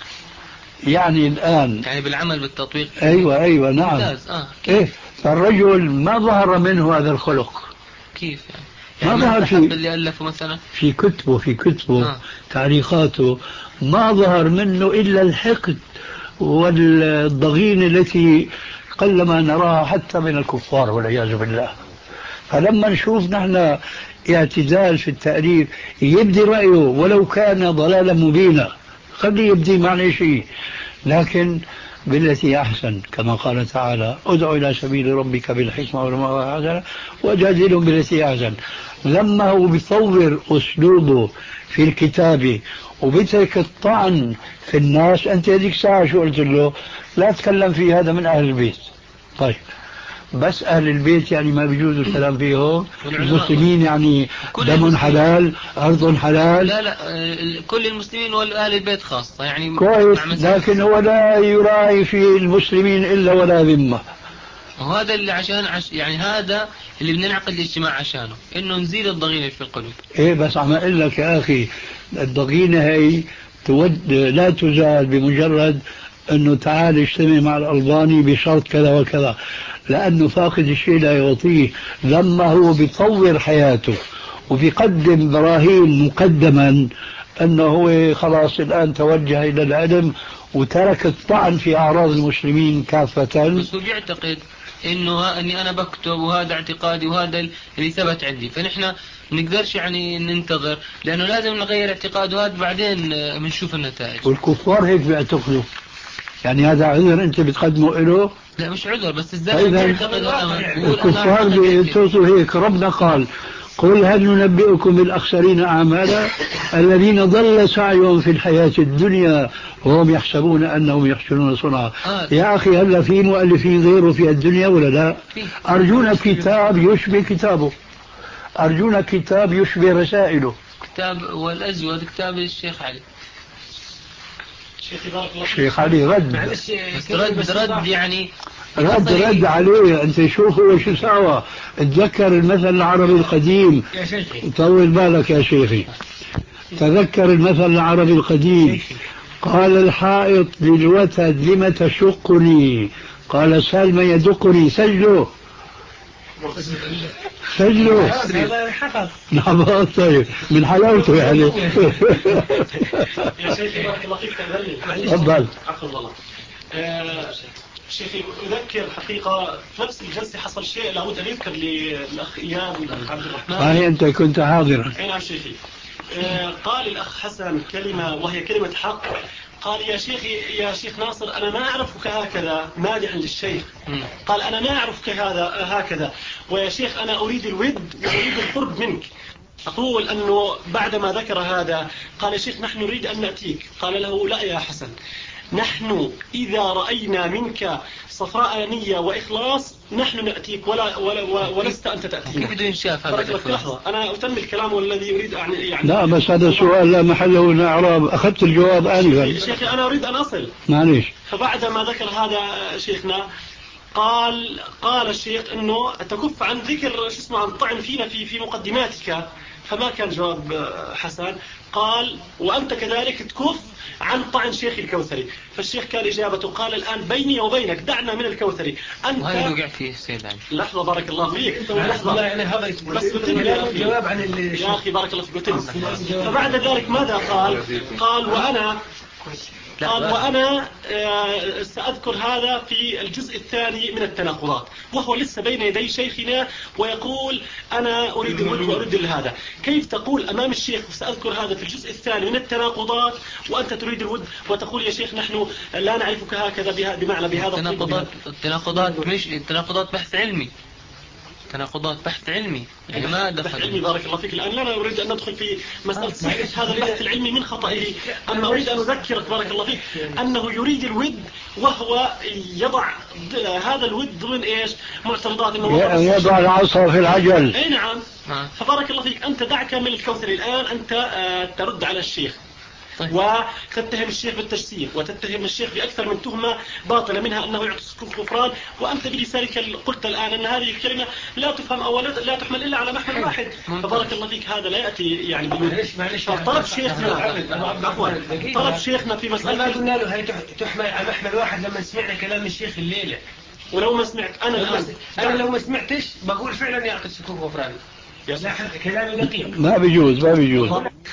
يعني الان يعني بالعمل بالتطبيق. ايوه ايوه نعم. ممتاز. اه ايه فالرجل ما ظهر منه هذا الخلق. كيف يعني؟ ما ظهر في اللي ألفه مثلا في كتبه في كتبه آه. تعليقاته ما ظهر منه إلا الحقد والضغينة التي قلما نراها حتى من الكفار والعياذ بالله. فلما نشوف نحن اعتزال في التأليف يبدي رأيه ولو كان ضلالا مبينا، خليه يبدي معنى شيء، لكن بالتي أحسن كما قال تعالى ادعو إلى سبيل ربك بالحكمة والموعظة الحسنة وجادلهم بالتي أحسن. لما هو بيطور أسلوبه في الكتابة وبترك الطعن في الناس، أنت هذيك الساعة شو قلت له؟ لا تكلم في هذا من أهل البيت. طيب بس أهل البيت يعني ما بيجوز الكلام فيهم؟ المسلمين يعني دم حلال أرض حلال؟ لا لا كل المسلمين وأهل البيت خاصة يعني كويس، لكن هو لا يراعي في المسلمين إلا ولا ذمة. وهذا اللي عشان عش يعني هذا اللي بدنا نعقد الاجتماع عشانه، إنه نزيل الضغينة في القلوب. إيه بس عم أقول لك يا أخي الضغينة هي تود لا تزال بمجرد أنه تعال اجتمع مع الألباني بشرط كذا وكذا، لأنه فاقد الشيء لا يعطيه. لما هو بيطور حياته وبيقدم براهين مقدما أنه هو خلاص الآن توجه إلى العلم وترك الطعن في أعراض المسلمين كافة. بس هو بيعتقد إنه أني أنا بكتب وهذا اعتقادي وهذا اللي ثبت عندي، فنحن نقدرش يعني ننتظر، لأنه لازم نغير اعتقاده هذا بعدين بنشوف النتائج. والكفار هيك بيعتقدوا. يعني هذا عذر أنت بتقدمه له؟ لا مش عذر، بس الزلمة بيعتقد الكفار بيتصلوا هيك. ربنا قال قل هل ننبئكم بالأخسرين أعمالا الذين ضل سعيهم في الحياة الدنيا وهم يحسبون أنهم يحسنون صنعا. آه. يا أخي هل في مؤلفين غيره في الدنيا ولا لا؟ أرجونا كتاب يشبه كتابه، أرجونا كتاب يشبه رسائله. كتاب والأزود كتاب الشيخ علي. الشيخ علي رد رد رد يعني رد رد عليه. انت شوف هو شو سوى. تذكر المثل العربي القديم يا شيخي، طول بالك يا شيخي، تذكر المثل العربي القديم. قال الحائط للوتد لم تشقني؟ قال سال من يدقني سجله سجله. نعم طيب من حلاوته يعني. يا شيخي بارك الله فيك تفضل. عفوا الله. شيخي أذكر حقيقة في نفس الجلسة حصل شيء لابد أن يذكر للأخ إياد والأخ عبد الرحمن. هاي أنت كنت حاضرا. أي نعم شيخي. قال الأخ حسن كلمة وهي كلمة حق. قال يا شيخ يا شيخ ناصر أنا ما أعرفك هكذا، مادحا للشيخ. قال أنا ما أعرفك هذا هكذا، ويا شيخ أنا أريد الود وأريد القرب منك. أقول أنه بعدما ذكر هذا قال يا شيخ نحن نريد أن نأتيك. قال له لا يا حسن، نحن إذا رأينا منك صفراء نية وإخلاص نحن نأتيك ولا ولا ولست أنت تأتينا. كيف بده ينشاف هذا لحظة أنا أتم الكلام والذي أريد أن يعني لا بس هذا السؤال لا محله الإعراب. أخذت الجواب آنفا. شيخي أنا أريد أن أصل. معليش. فبعدما ذكر هذا شيخنا قال قال الشيخ أنه تكف عن ذكر شو اسمه عن طعن فينا في في مقدماتك. فما كان جواب حسن. قال وأنت كذلك تكف عن طعن شيخ الكوثري. فالشيخ كان إجابته قال الآن بيني وبينك دعنا من الكوثري. أنت هاي وقع فيه سيد علي. لحظة بارك الله فيك. لحظة يعني هذا بس جواب عن اللي يا أخي بارك الله فيك. فبعد ذلك ماذا قال؟ قال وأنا قال وأنا سأذكر هذا في الجزء الثاني من التناقضات، وهو لسه بين يدي شيخنا ويقول أنا أريد الود وأريد هذا. كيف تقول أمام الشيخ سأذكر هذا في الجزء الثاني من التناقضات وأنت تريد الود وتقول يا شيخ نحن لا نعرفك هكذا بمعنى بهذا التناقضات. التناقضات مش التناقضات بحث علمي، تناقضات بحث علمي يعني ما دخل بحث علمي. بارك الله فيك. الآن لا أريد أن ندخل في مسألة صحيح هذا البحث العلمي من خطئه. أما أريد أن أذكرك بارك الله فيك أنه يريد الود وهو يضع هذا الود ضمن إيش معترضات إنه يضع العصا في العجل. أي نعم. فبارك الله فيك أنت دعك من الكوثري الآن أنت ترد على الشيخ. طيب. وتتهم الشيخ بالتجسيم وتتهم الشيخ بأكثر من تهمة باطلة منها أنه يعطي الكفران، وأنت بلسانك قلت الآن أن هذه الكلمة لا تفهم أو لا تحمل إلا على محمل واحد. فبارك الله فيك هذا لا يأتي يعني طلب شيخنا طلب شيخنا في مسألة ما قلنا له هي تحمل على محمل واحد لما سمعنا كلام الشيخ الليلة. ولو ما سمعت أنا الآن أنا لو ما سمعتش بقول فعلا يعطي الكفران. كلامي دقيق. ما بيجوز ما بيجوز.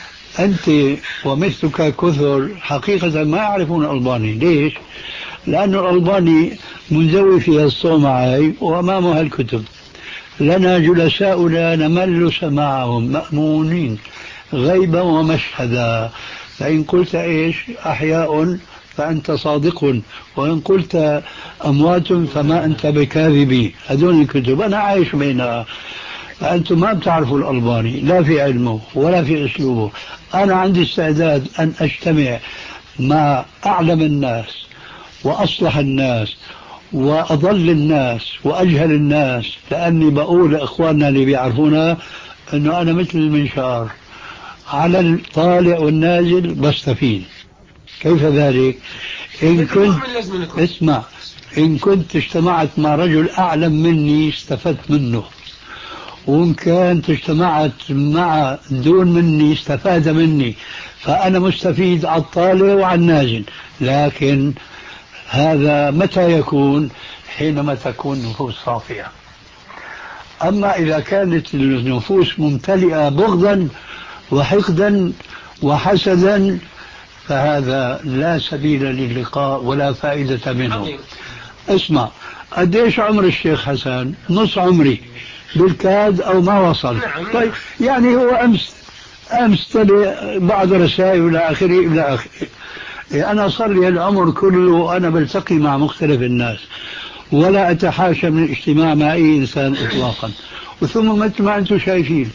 أنت ومثلك كثر حقيقة ما يعرفون الألباني. ليش؟ لأن الألباني منزوي فيها الصومعي وأمامها الكتب. لنا جلساؤنا نمل سماعهم مأمونين غيبا ومشهدا. فإن قلت إيش أحياء فأنت صادق، وإن قلت أموات فما أنت بكاذبي. هذول الكتب أنا عايش بينها. أنتم ما بتعرفوا الألباني لا في علمه ولا في أسلوبه. أنا عندي استعداد أن أجتمع مع أعلم الناس وأصلح الناس وأضل الناس وأجهل الناس، لأني بقول لإخواننا اللي بيعرفونا أنه أنا مثل المنشار على الطالع والنازل بستفيد. كيف ذلك؟ إن كنت اسمع إن كنت اجتمعت مع رجل أعلم مني استفدت منه، وإن كانت اجتمعت مع دون مني استفاد مني، فأنا مستفيد على الطالع وعلى النازل. لكن هذا متى يكون؟ حينما تكون نفوس صافية. أما إذا كانت النفوس ممتلئة بغضا وحقدا وحسدا فهذا لا سبيل للقاء ولا فائدة منه. اسمع، قديش عمر الشيخ حسن؟ نص عمري بالكاد أو ما وصل. طيب يعني هو أمس أمس تلي بعض رسائل إلى آخره إلى آخره. أنا صار لي العمر كله أنا بلتقي مع مختلف الناس ولا أتحاشى من الاجتماع مع أي إنسان إطلاقا. وثم مثل ما أنتم شايفين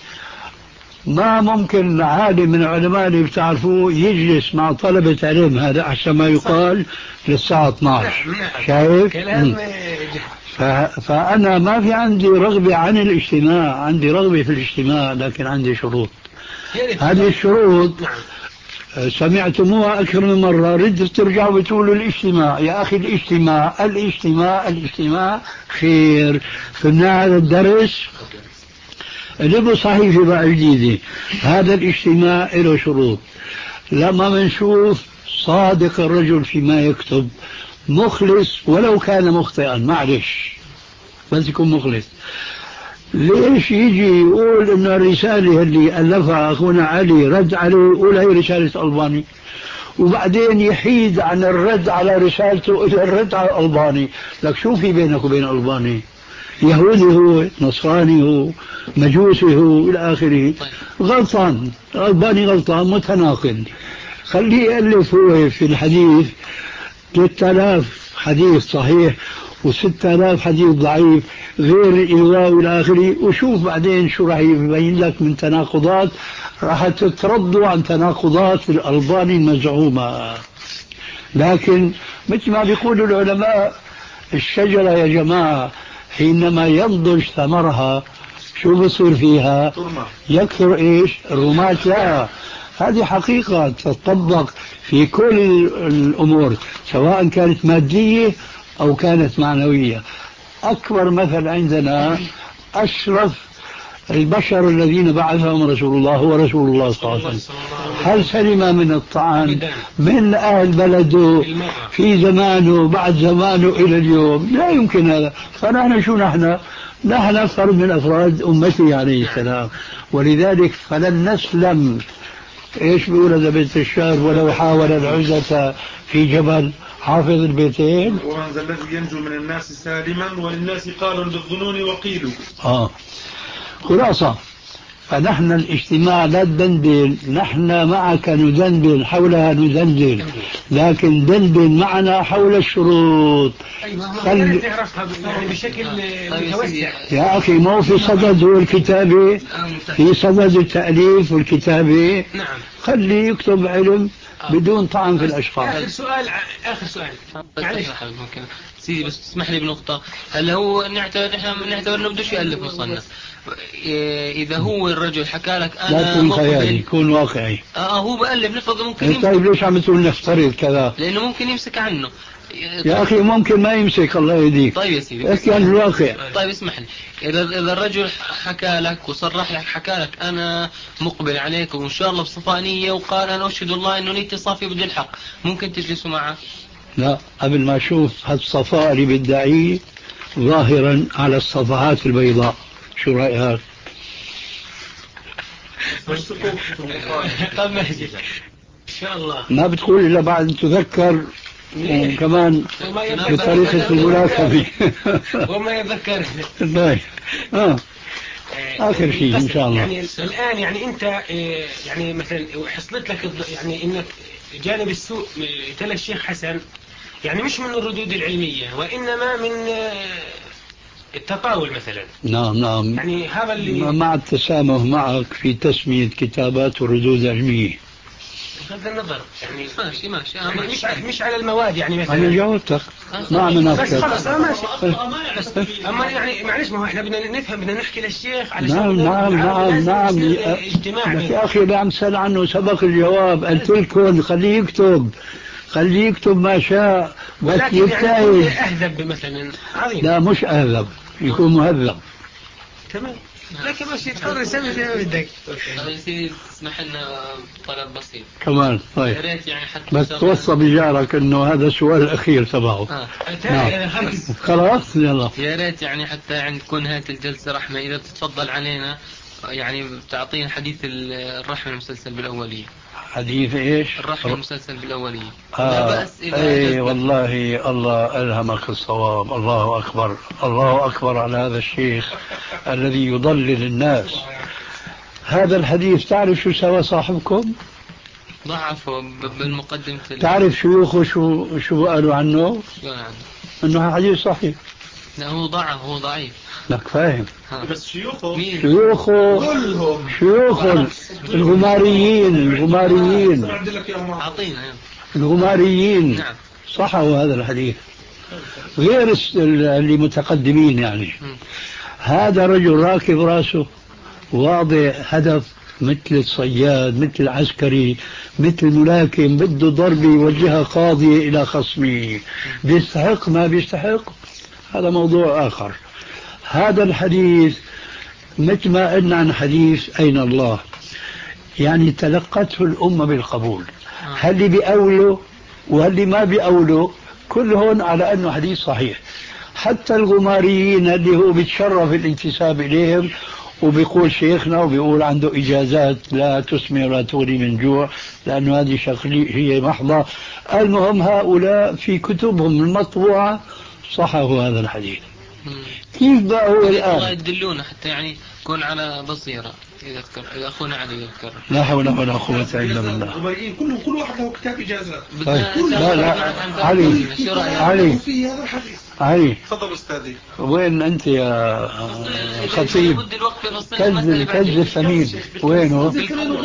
ما ممكن عالم من العلماء اللي بتعرفوه يجلس مع طلبة علم، هذا أحسن ما يقال، للساعة اثني عشر. شايف؟ كلام فأنا ما في عندي رغبة عن الاجتماع، عندي رغبة في الاجتماع لكن عندي شروط. هذه الشروط سمعتموها أكثر من مرة، ردوا ترجعوا بتقولوا الاجتماع. يا أخي الاجتماع الاجتماع الاجتماع خير. فمنا هذا الدرس اللي صحيفة بقى جديدة. هذا الاجتماع له شروط. لما منشوف صادق الرجل فيما يكتب، مخلص ولو كان مخطئا، معلش بس يكون مخلص. ليش يجي يقول ان الرسالة اللي ألفها أخونا علي رد عليه يقول هي رسالة ألباني، وبعدين يحيد عن الرد على رسالته إلى الرد على الألباني؟ لك شو في بينك وبين ألباني؟ يهودي هو، نصراني هو، مجوسي هو، إلى آخره. غلطان، الألباني غلطان، متناقض. خليه يألف هو في الحديث ثلاثة آلاف حديث صحيح وستة آلاف حديث ضعيف غير الإلغاء والى آخره، وشوف بعدين شو راح يبين لك من تناقضات، راح تتردوا عن تناقضات في الألباني المزعومة. لكن مثل ما بيقولوا العلماء، الشجرة يا جماعة حينما ينضج ثمرها شو بصير فيها؟ يكثر ايش؟ الرمات لها. هذه حقيقة تطبق في كل الأمور سواء كانت مادية أو كانت معنوية. أكبر مثل عندنا أشرف البشر الذين بعثهم رسول الله هو رسول الله صلى الله عليه وسلم. هل سلم من الطعن من أهل بلده في زمانه بعد زمانه إلى اليوم؟ لا يمكن هذا. فنحن شو نحن؟ نحن فرد من أفراد أمته عليه السلام. ولذلك فلن نسلم. ايش بيقول هذا بيت الشعر؟ ولو حاول العزة في جبل، حافظ البيتين. وهذا الذي ينجو من الناس سالما وللناس قال بالظنون وقيلوا. اه خلاصة، فنحن الاجتماع لا تدندن، نحن معك ندندن حولها ندندن، لكن دندن معنا حول الشروط. خل... تعرفها يعني بشكل متوسع يا أخي. ما هو في صدد هو الكتابة، في صدد التأليف والكتابة. نعم. خلي يكتب علم بدون طعن في الأشخاص. آخر سؤال آخر سؤال معلش ممكن سيدي بس تسمح لي بنقطة. هل هو نعتبر نحن نعتبر انه بدوش يألف مصنف؟ إذا هو الرجل حكى لك أنا لا تكون خيالي، يكون واقعي. آه هو بألف نفرض ممكن يمسك. طيب ليش عم تقول نفترض كذا؟ لأنه ممكن يمسك عنه. يا أخي ممكن ما يمسك، الله يهديك. طيب يا سيدي احكي عن الواقع. طيب اسمح لي، إذا إذا الرجل حكى لك وصرح لك حكى لك أنا مقبل عليك وإن شاء الله بصفاء نية، وقال أنا أشهد الله إنه نيتي صافية بدي الحق، ممكن تجلسوا معه؟ لا، قبل ما أشوف هالصفاء اللي بدعيه ظاهرا على الصفحات البيضاء. شو رأيك؟ طب ماشي إن شاء الله. ما بتقول إلا بعد أن تذكر وكمان بطريقة الملاكمة. وما يذكر. طيب آه. آخر شيء إن شاء الله. يعني الآن يعني أنت يعني مثلا حصلت لك يعني إنك جانب السوء تلا الشيخ حسن، يعني مش من الردود العلمية وإنما من التطاول مثلا. نعم نعم. يعني هذا اللي مع التسامح معك في تسمية كتابات الردود العلمية. بغض النظر يعني ماشي ماشي يعني مش مش على المواد يعني مثلا. أنا جاوبتك ما عم بس خلص نفكر. ماشي. أما يعني معلش ما هو إحنا بدنا نفهم، بدنا نحكي للشيخ على نعم نعم نعم نعم. اجتماع. يا أخي اللي عم سأل عنه سبق الجواب. قلت لكم خليه يكتب، خليه يكتب ما شاء بس يجتهد. يعني أهذب مثلا عظيم. لا مش أهذب، يكون مهذب. تمام. لكن بس يتحرر يسمي زي ما بدك. طيب سيدي اسمح لنا طلب بسيط كمان. طيب يا ريت يعني حتى بس توصى بجارك انه هذا السؤال الاخير تبعه. آه. نعم. خلص خلاص يلا. يا ريت يعني حتى عند تكون نهاية الجلسة رحمة إذا تتفضل علينا يعني تعطينا حديث الرحمة المسلسل بالأولية. حديث ايش؟ الرحمة المسلسل بالأولية. آه. لا بأس إذا اي والله الله ألهمك الصواب. الله أكبر الله أكبر على هذا الشيخ الذي يضلل الناس. هذا الحديث تعرف شو سوى صاحبكم؟ ضعفوا بالمقدمة. تعرف شيوخه شو شو قالوا عنه؟ يعني انه حديث صحيح. لا هو ضعف، هو ضعيف. لك فاهم. بس شيوخه مين؟ شيوخه كلهم شيوخه الغماريين الغماريين أعطينا الغماريين نعم صحوا هذا الحديث غير اللي متقدمين يعني. م. هذا رجل راكب راسه واضع هدف مثل الصياد مثل العسكري مثل الملاكم بده ضربة يوجهها قاضية إلى خصمه بيستحق ما بيستحق هذا موضوع آخر. هذا الحديث مثل ما قلنا عن حديث أين الله يعني تلقته الأمة بالقبول. هل اللي بيأولوا وهل اللي ما بيأولوا كلهم على أنه حديث صحيح. حتى الغماريين اللي هو بيتشرف الانتساب إليهم وبيقول شيخنا وبيقول عنده إجازات لا تسمي ولا تغني من جوع لأنه هذه شخصية محضة. المهم هؤلاء في كتبهم المطبوعة صححوا هذا الحديث. كيف بقى هو الآن؟ الله يدلونا حتى يعني يكون على بصيرة. يذكر إذا أخونا علي يذكر. لا حول ولا قوة إلا بالله. الغماريين كلهم كل واحد له كتاب إجازات. لا لا علي علي علي تفضل أستاذي. وين أنت يا خطيب؟ كذب كذب ثمين وينه؟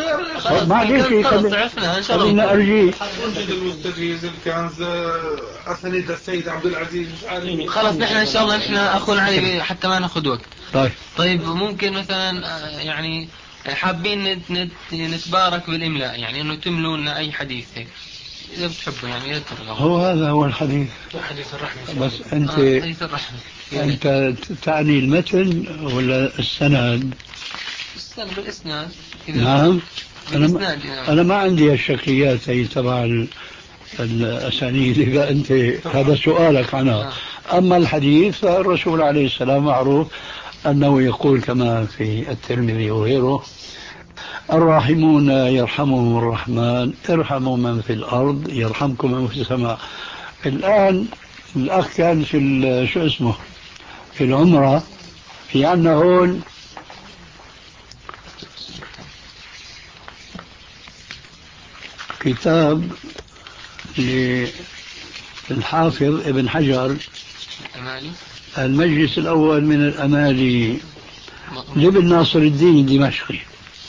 ما عليك خلينا أرجيه. موجود المستجيز الكنز أسانيد السيد عبد العزيز. خلاص نحن إن شاء الله نحن أخونا علي حتى ما نأخذ وقت. طيب طيب ممكن مثلا يعني حابين نتبارك بالإملاء يعني إنه تملوا لنا أي حديث هيك إذا بتحبوا يعني إذا ترغبوا. هو هذا هو الحديث. حديث الرحمة. بس أنت آه حديث الرحمة. أنت تعني المتن ولا السند؟ السند بالإسناد. نعم. أنا يعني. أنا ما عندي الشكليات هي تبع الأسانيد إذا أنت هذا سؤالك عنها. أما الحديث فالرسول عليه السلام معروف أنه يقول كما في الترمذي وغيره الراحمون يرحمهم الرحمن ارحموا من في الأرض يرحمكم من في السماء. الآن الأخ كان في شو اسمه في العمرة في عنا هون كتاب للحافظ ابن حجر المجلس الأول من الأمالي لابن ناصر الدين الدمشقي.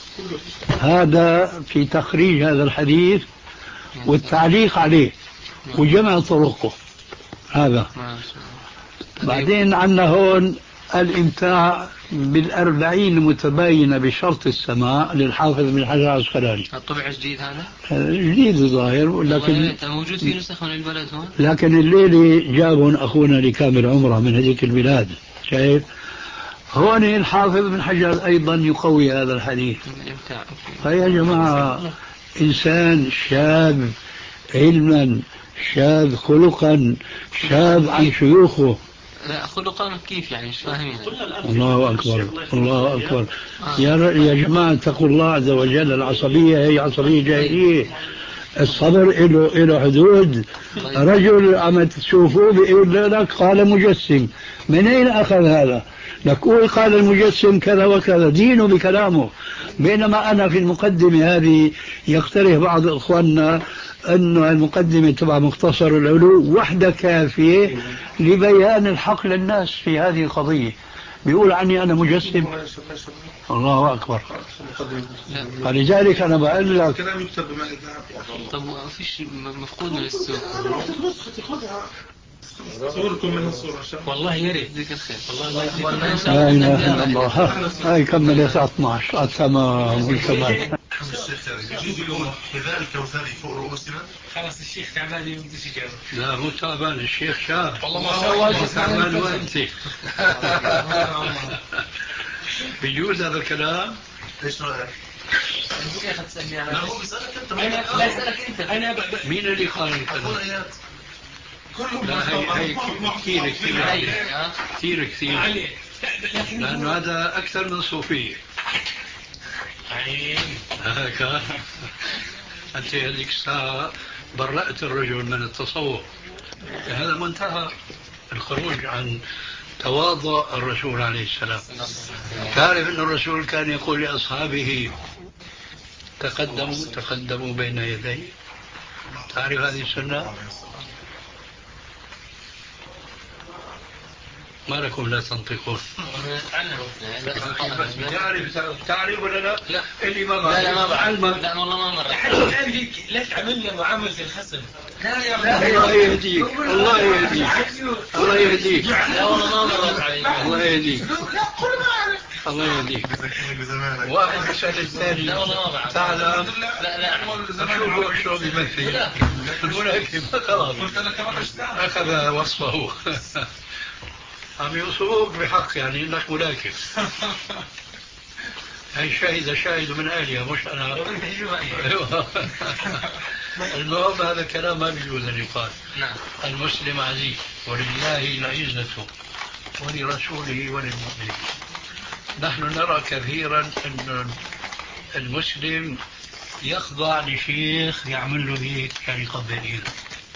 هذا في تخريج هذا الحديث والتعليق عليه وجمع طرقه. هذا بعدين عنا هون الإمتاع بالأربعين المتباينة بشرط السماع للحافظ بن حجر العسقلاني. الطبع جديد هذا؟ جديد الظاهر لكن موجود في نسخ من البلد هون. لكن الليلة جابون أخونا لكامل عمره من هذيك البلاد. شايف هون الحافظ بن حجر أيضا يقوي هذا الحديث. فيا جماعة إنسان شاب علما شاب خلقا شاب عن شيوخه. لا خلقا كيف يعني مش فاهمين. الله أكبر الله أكبر. يا يا جماعة اتقوا الله عز وجل. العصبية هي عصبية جاهلية. الصبر له له حدود. رجل عم تشوفوه بيقول لك قال مجسم. من أين أخذ هذا؟ نقول قال المجسم كذا وكذا دينه بكلامه. بينما أنا في المقدمة هذه يقترح بعض إخواننا أنه المقدمة تبع مختصر العلو وحدة كافية لبيان الحق للناس في هذه القضية. بيقول عني أنا مجسم. الله أكبر. فلذلك أنا بقول لك كلام يكتب بما الذهب. طب ما فيش مفقود من السوق. صوركم من الصورة والله يا ريت ذيك الخير. والله لا إله إلا الله. هاي كمل الساعة اثنا عشر. تمام والكمال. يجوز اليوم حذاء الكوثري فوق رؤوسنا. خلاص الشيخ تعبان يمدش يجاوب. لا مو تعبان الشيخ شاب. والله ما شاء الله تعبان وانت. بيجوز هذا الكلام؟ ايش رايك؟ الشيخ تسألني أنا. لا هو بيسألك أنت. لا يسألك أنت. أنا مين اللي قال الكلام؟ لا هي هي كثير كثير كثير كثير لأنه هذا أكثر من صوفية. هكذا أنت هذيك الساعة برأت الرجل من التصوف. هذا منتهى الخروج عن تواضع الرسول عليه السلام. تعرف أن الرسول كان يقول لأصحابه تقدموا تقدموا بين يدي. تعرف هذه السنة؟ ما لكم لا تنطقون؟ تعرف تعرف ولا لا؟ لا اللي ما لا لا ما بعرف. بعرف. لا والله ما مر. حتى الآن ليك ليش عملنا معاملة الخصم؟ لا يا الله يهديك الله يهديك الله يهديك. لا والله ما مرت علي. الله يهديك الله يهديك. واحد يسأل الثاني. لا والله ما بعرف. تعلم؟ لا لا شوفوا شو بيمثل المنافق خلاص أخذ وصفه. عم يوصفوك بحق يعني انك ملاكم. هي شاهد شاهد من اهلها مش انا. المهم هذا الكلام ما بيجوز ان يقال. نعم. المسلم عزيز ولله العزة ولرسوله وللمؤمنين. نحن نرى كثيرا ان المسلم يخضع لشيخ يعمل له هيك يعني يقبل ايده.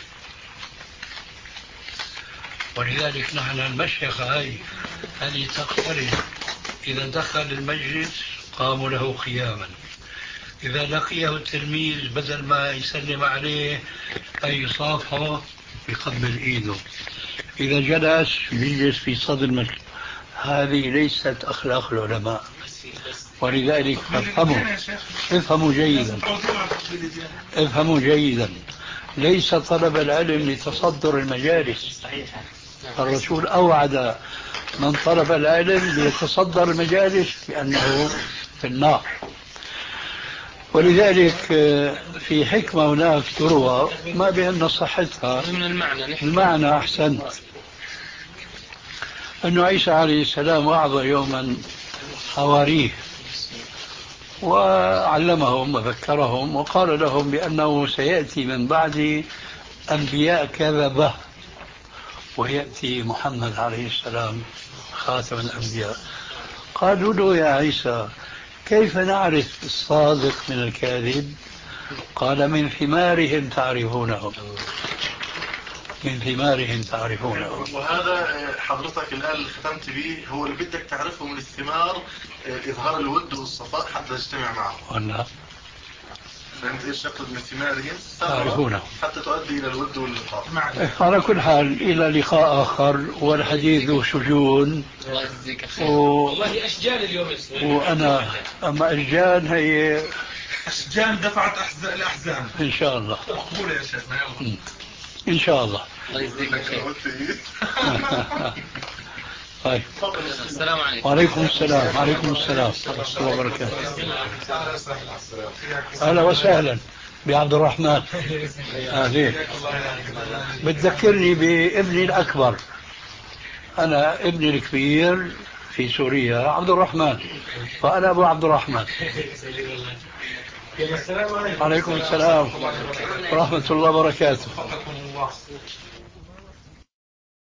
ولذلك نحن المشيخة هاي هذه تقترن إذا دخل المجلس قاموا له قياما. إذا لقيه التلميذ بدل ما يسلم عليه أي يصافحه يقبل إيده. إذا جلس يجلس في صدر المجلس. هذه ليست أخلاق العلماء. ولذلك افهموا افهموا جيدا افهموا جيدا ليس طلب العلم لتصدر المجالس. الرسول أوعد من طلب العلم ليتصدر المجالس بأنه في النار. ولذلك في حكمة هناك تروى ما بأن صحتها من المعنى. المعنى أحسن أن عيسى عليه السلام وعظ يوما حواريه وعلمهم وذكرهم وقال لهم بأنه سيأتي من بعد أنبياء كذبة ويأتي محمد عليه السلام خاتم الأنبياء. قالوا له يا عيسى كيف نعرف الصادق من الكاذب؟ قال من ثمارهم تعرفونهم من ثمارهم تعرفونه. وهذا حضرتك الآن اللي ختمت به هو اللي بدك تعرفه من الثمار، إظهار الود والصفاء حتى تجتمع معه. والله فهمت ايش يقصد من ثمارهم تعرفونه حتى تؤدي إلى الود واللقاء. على كل حال إلى لقاء آخر والحديث ذو شجون. و... والله أشجان اليوم. وأنا أما أشجان هي أشجان دفعت أحزان الأحزان إن شاء الله. مقبولة يا شيخنا يلا إن شاء الله. طيب. السلام عليكم. وعليكم السلام. وعليكم السلام ورحمة الله وبركاته. أهلا وسهلا بعبد الرحمن. أهلين. بتذكرني بابني الأكبر. أنا ابني الكبير في سوريا عبد الرحمن فأنا أبو عبد الرحمن. عليكم السلام ورحمة الله وبركاته.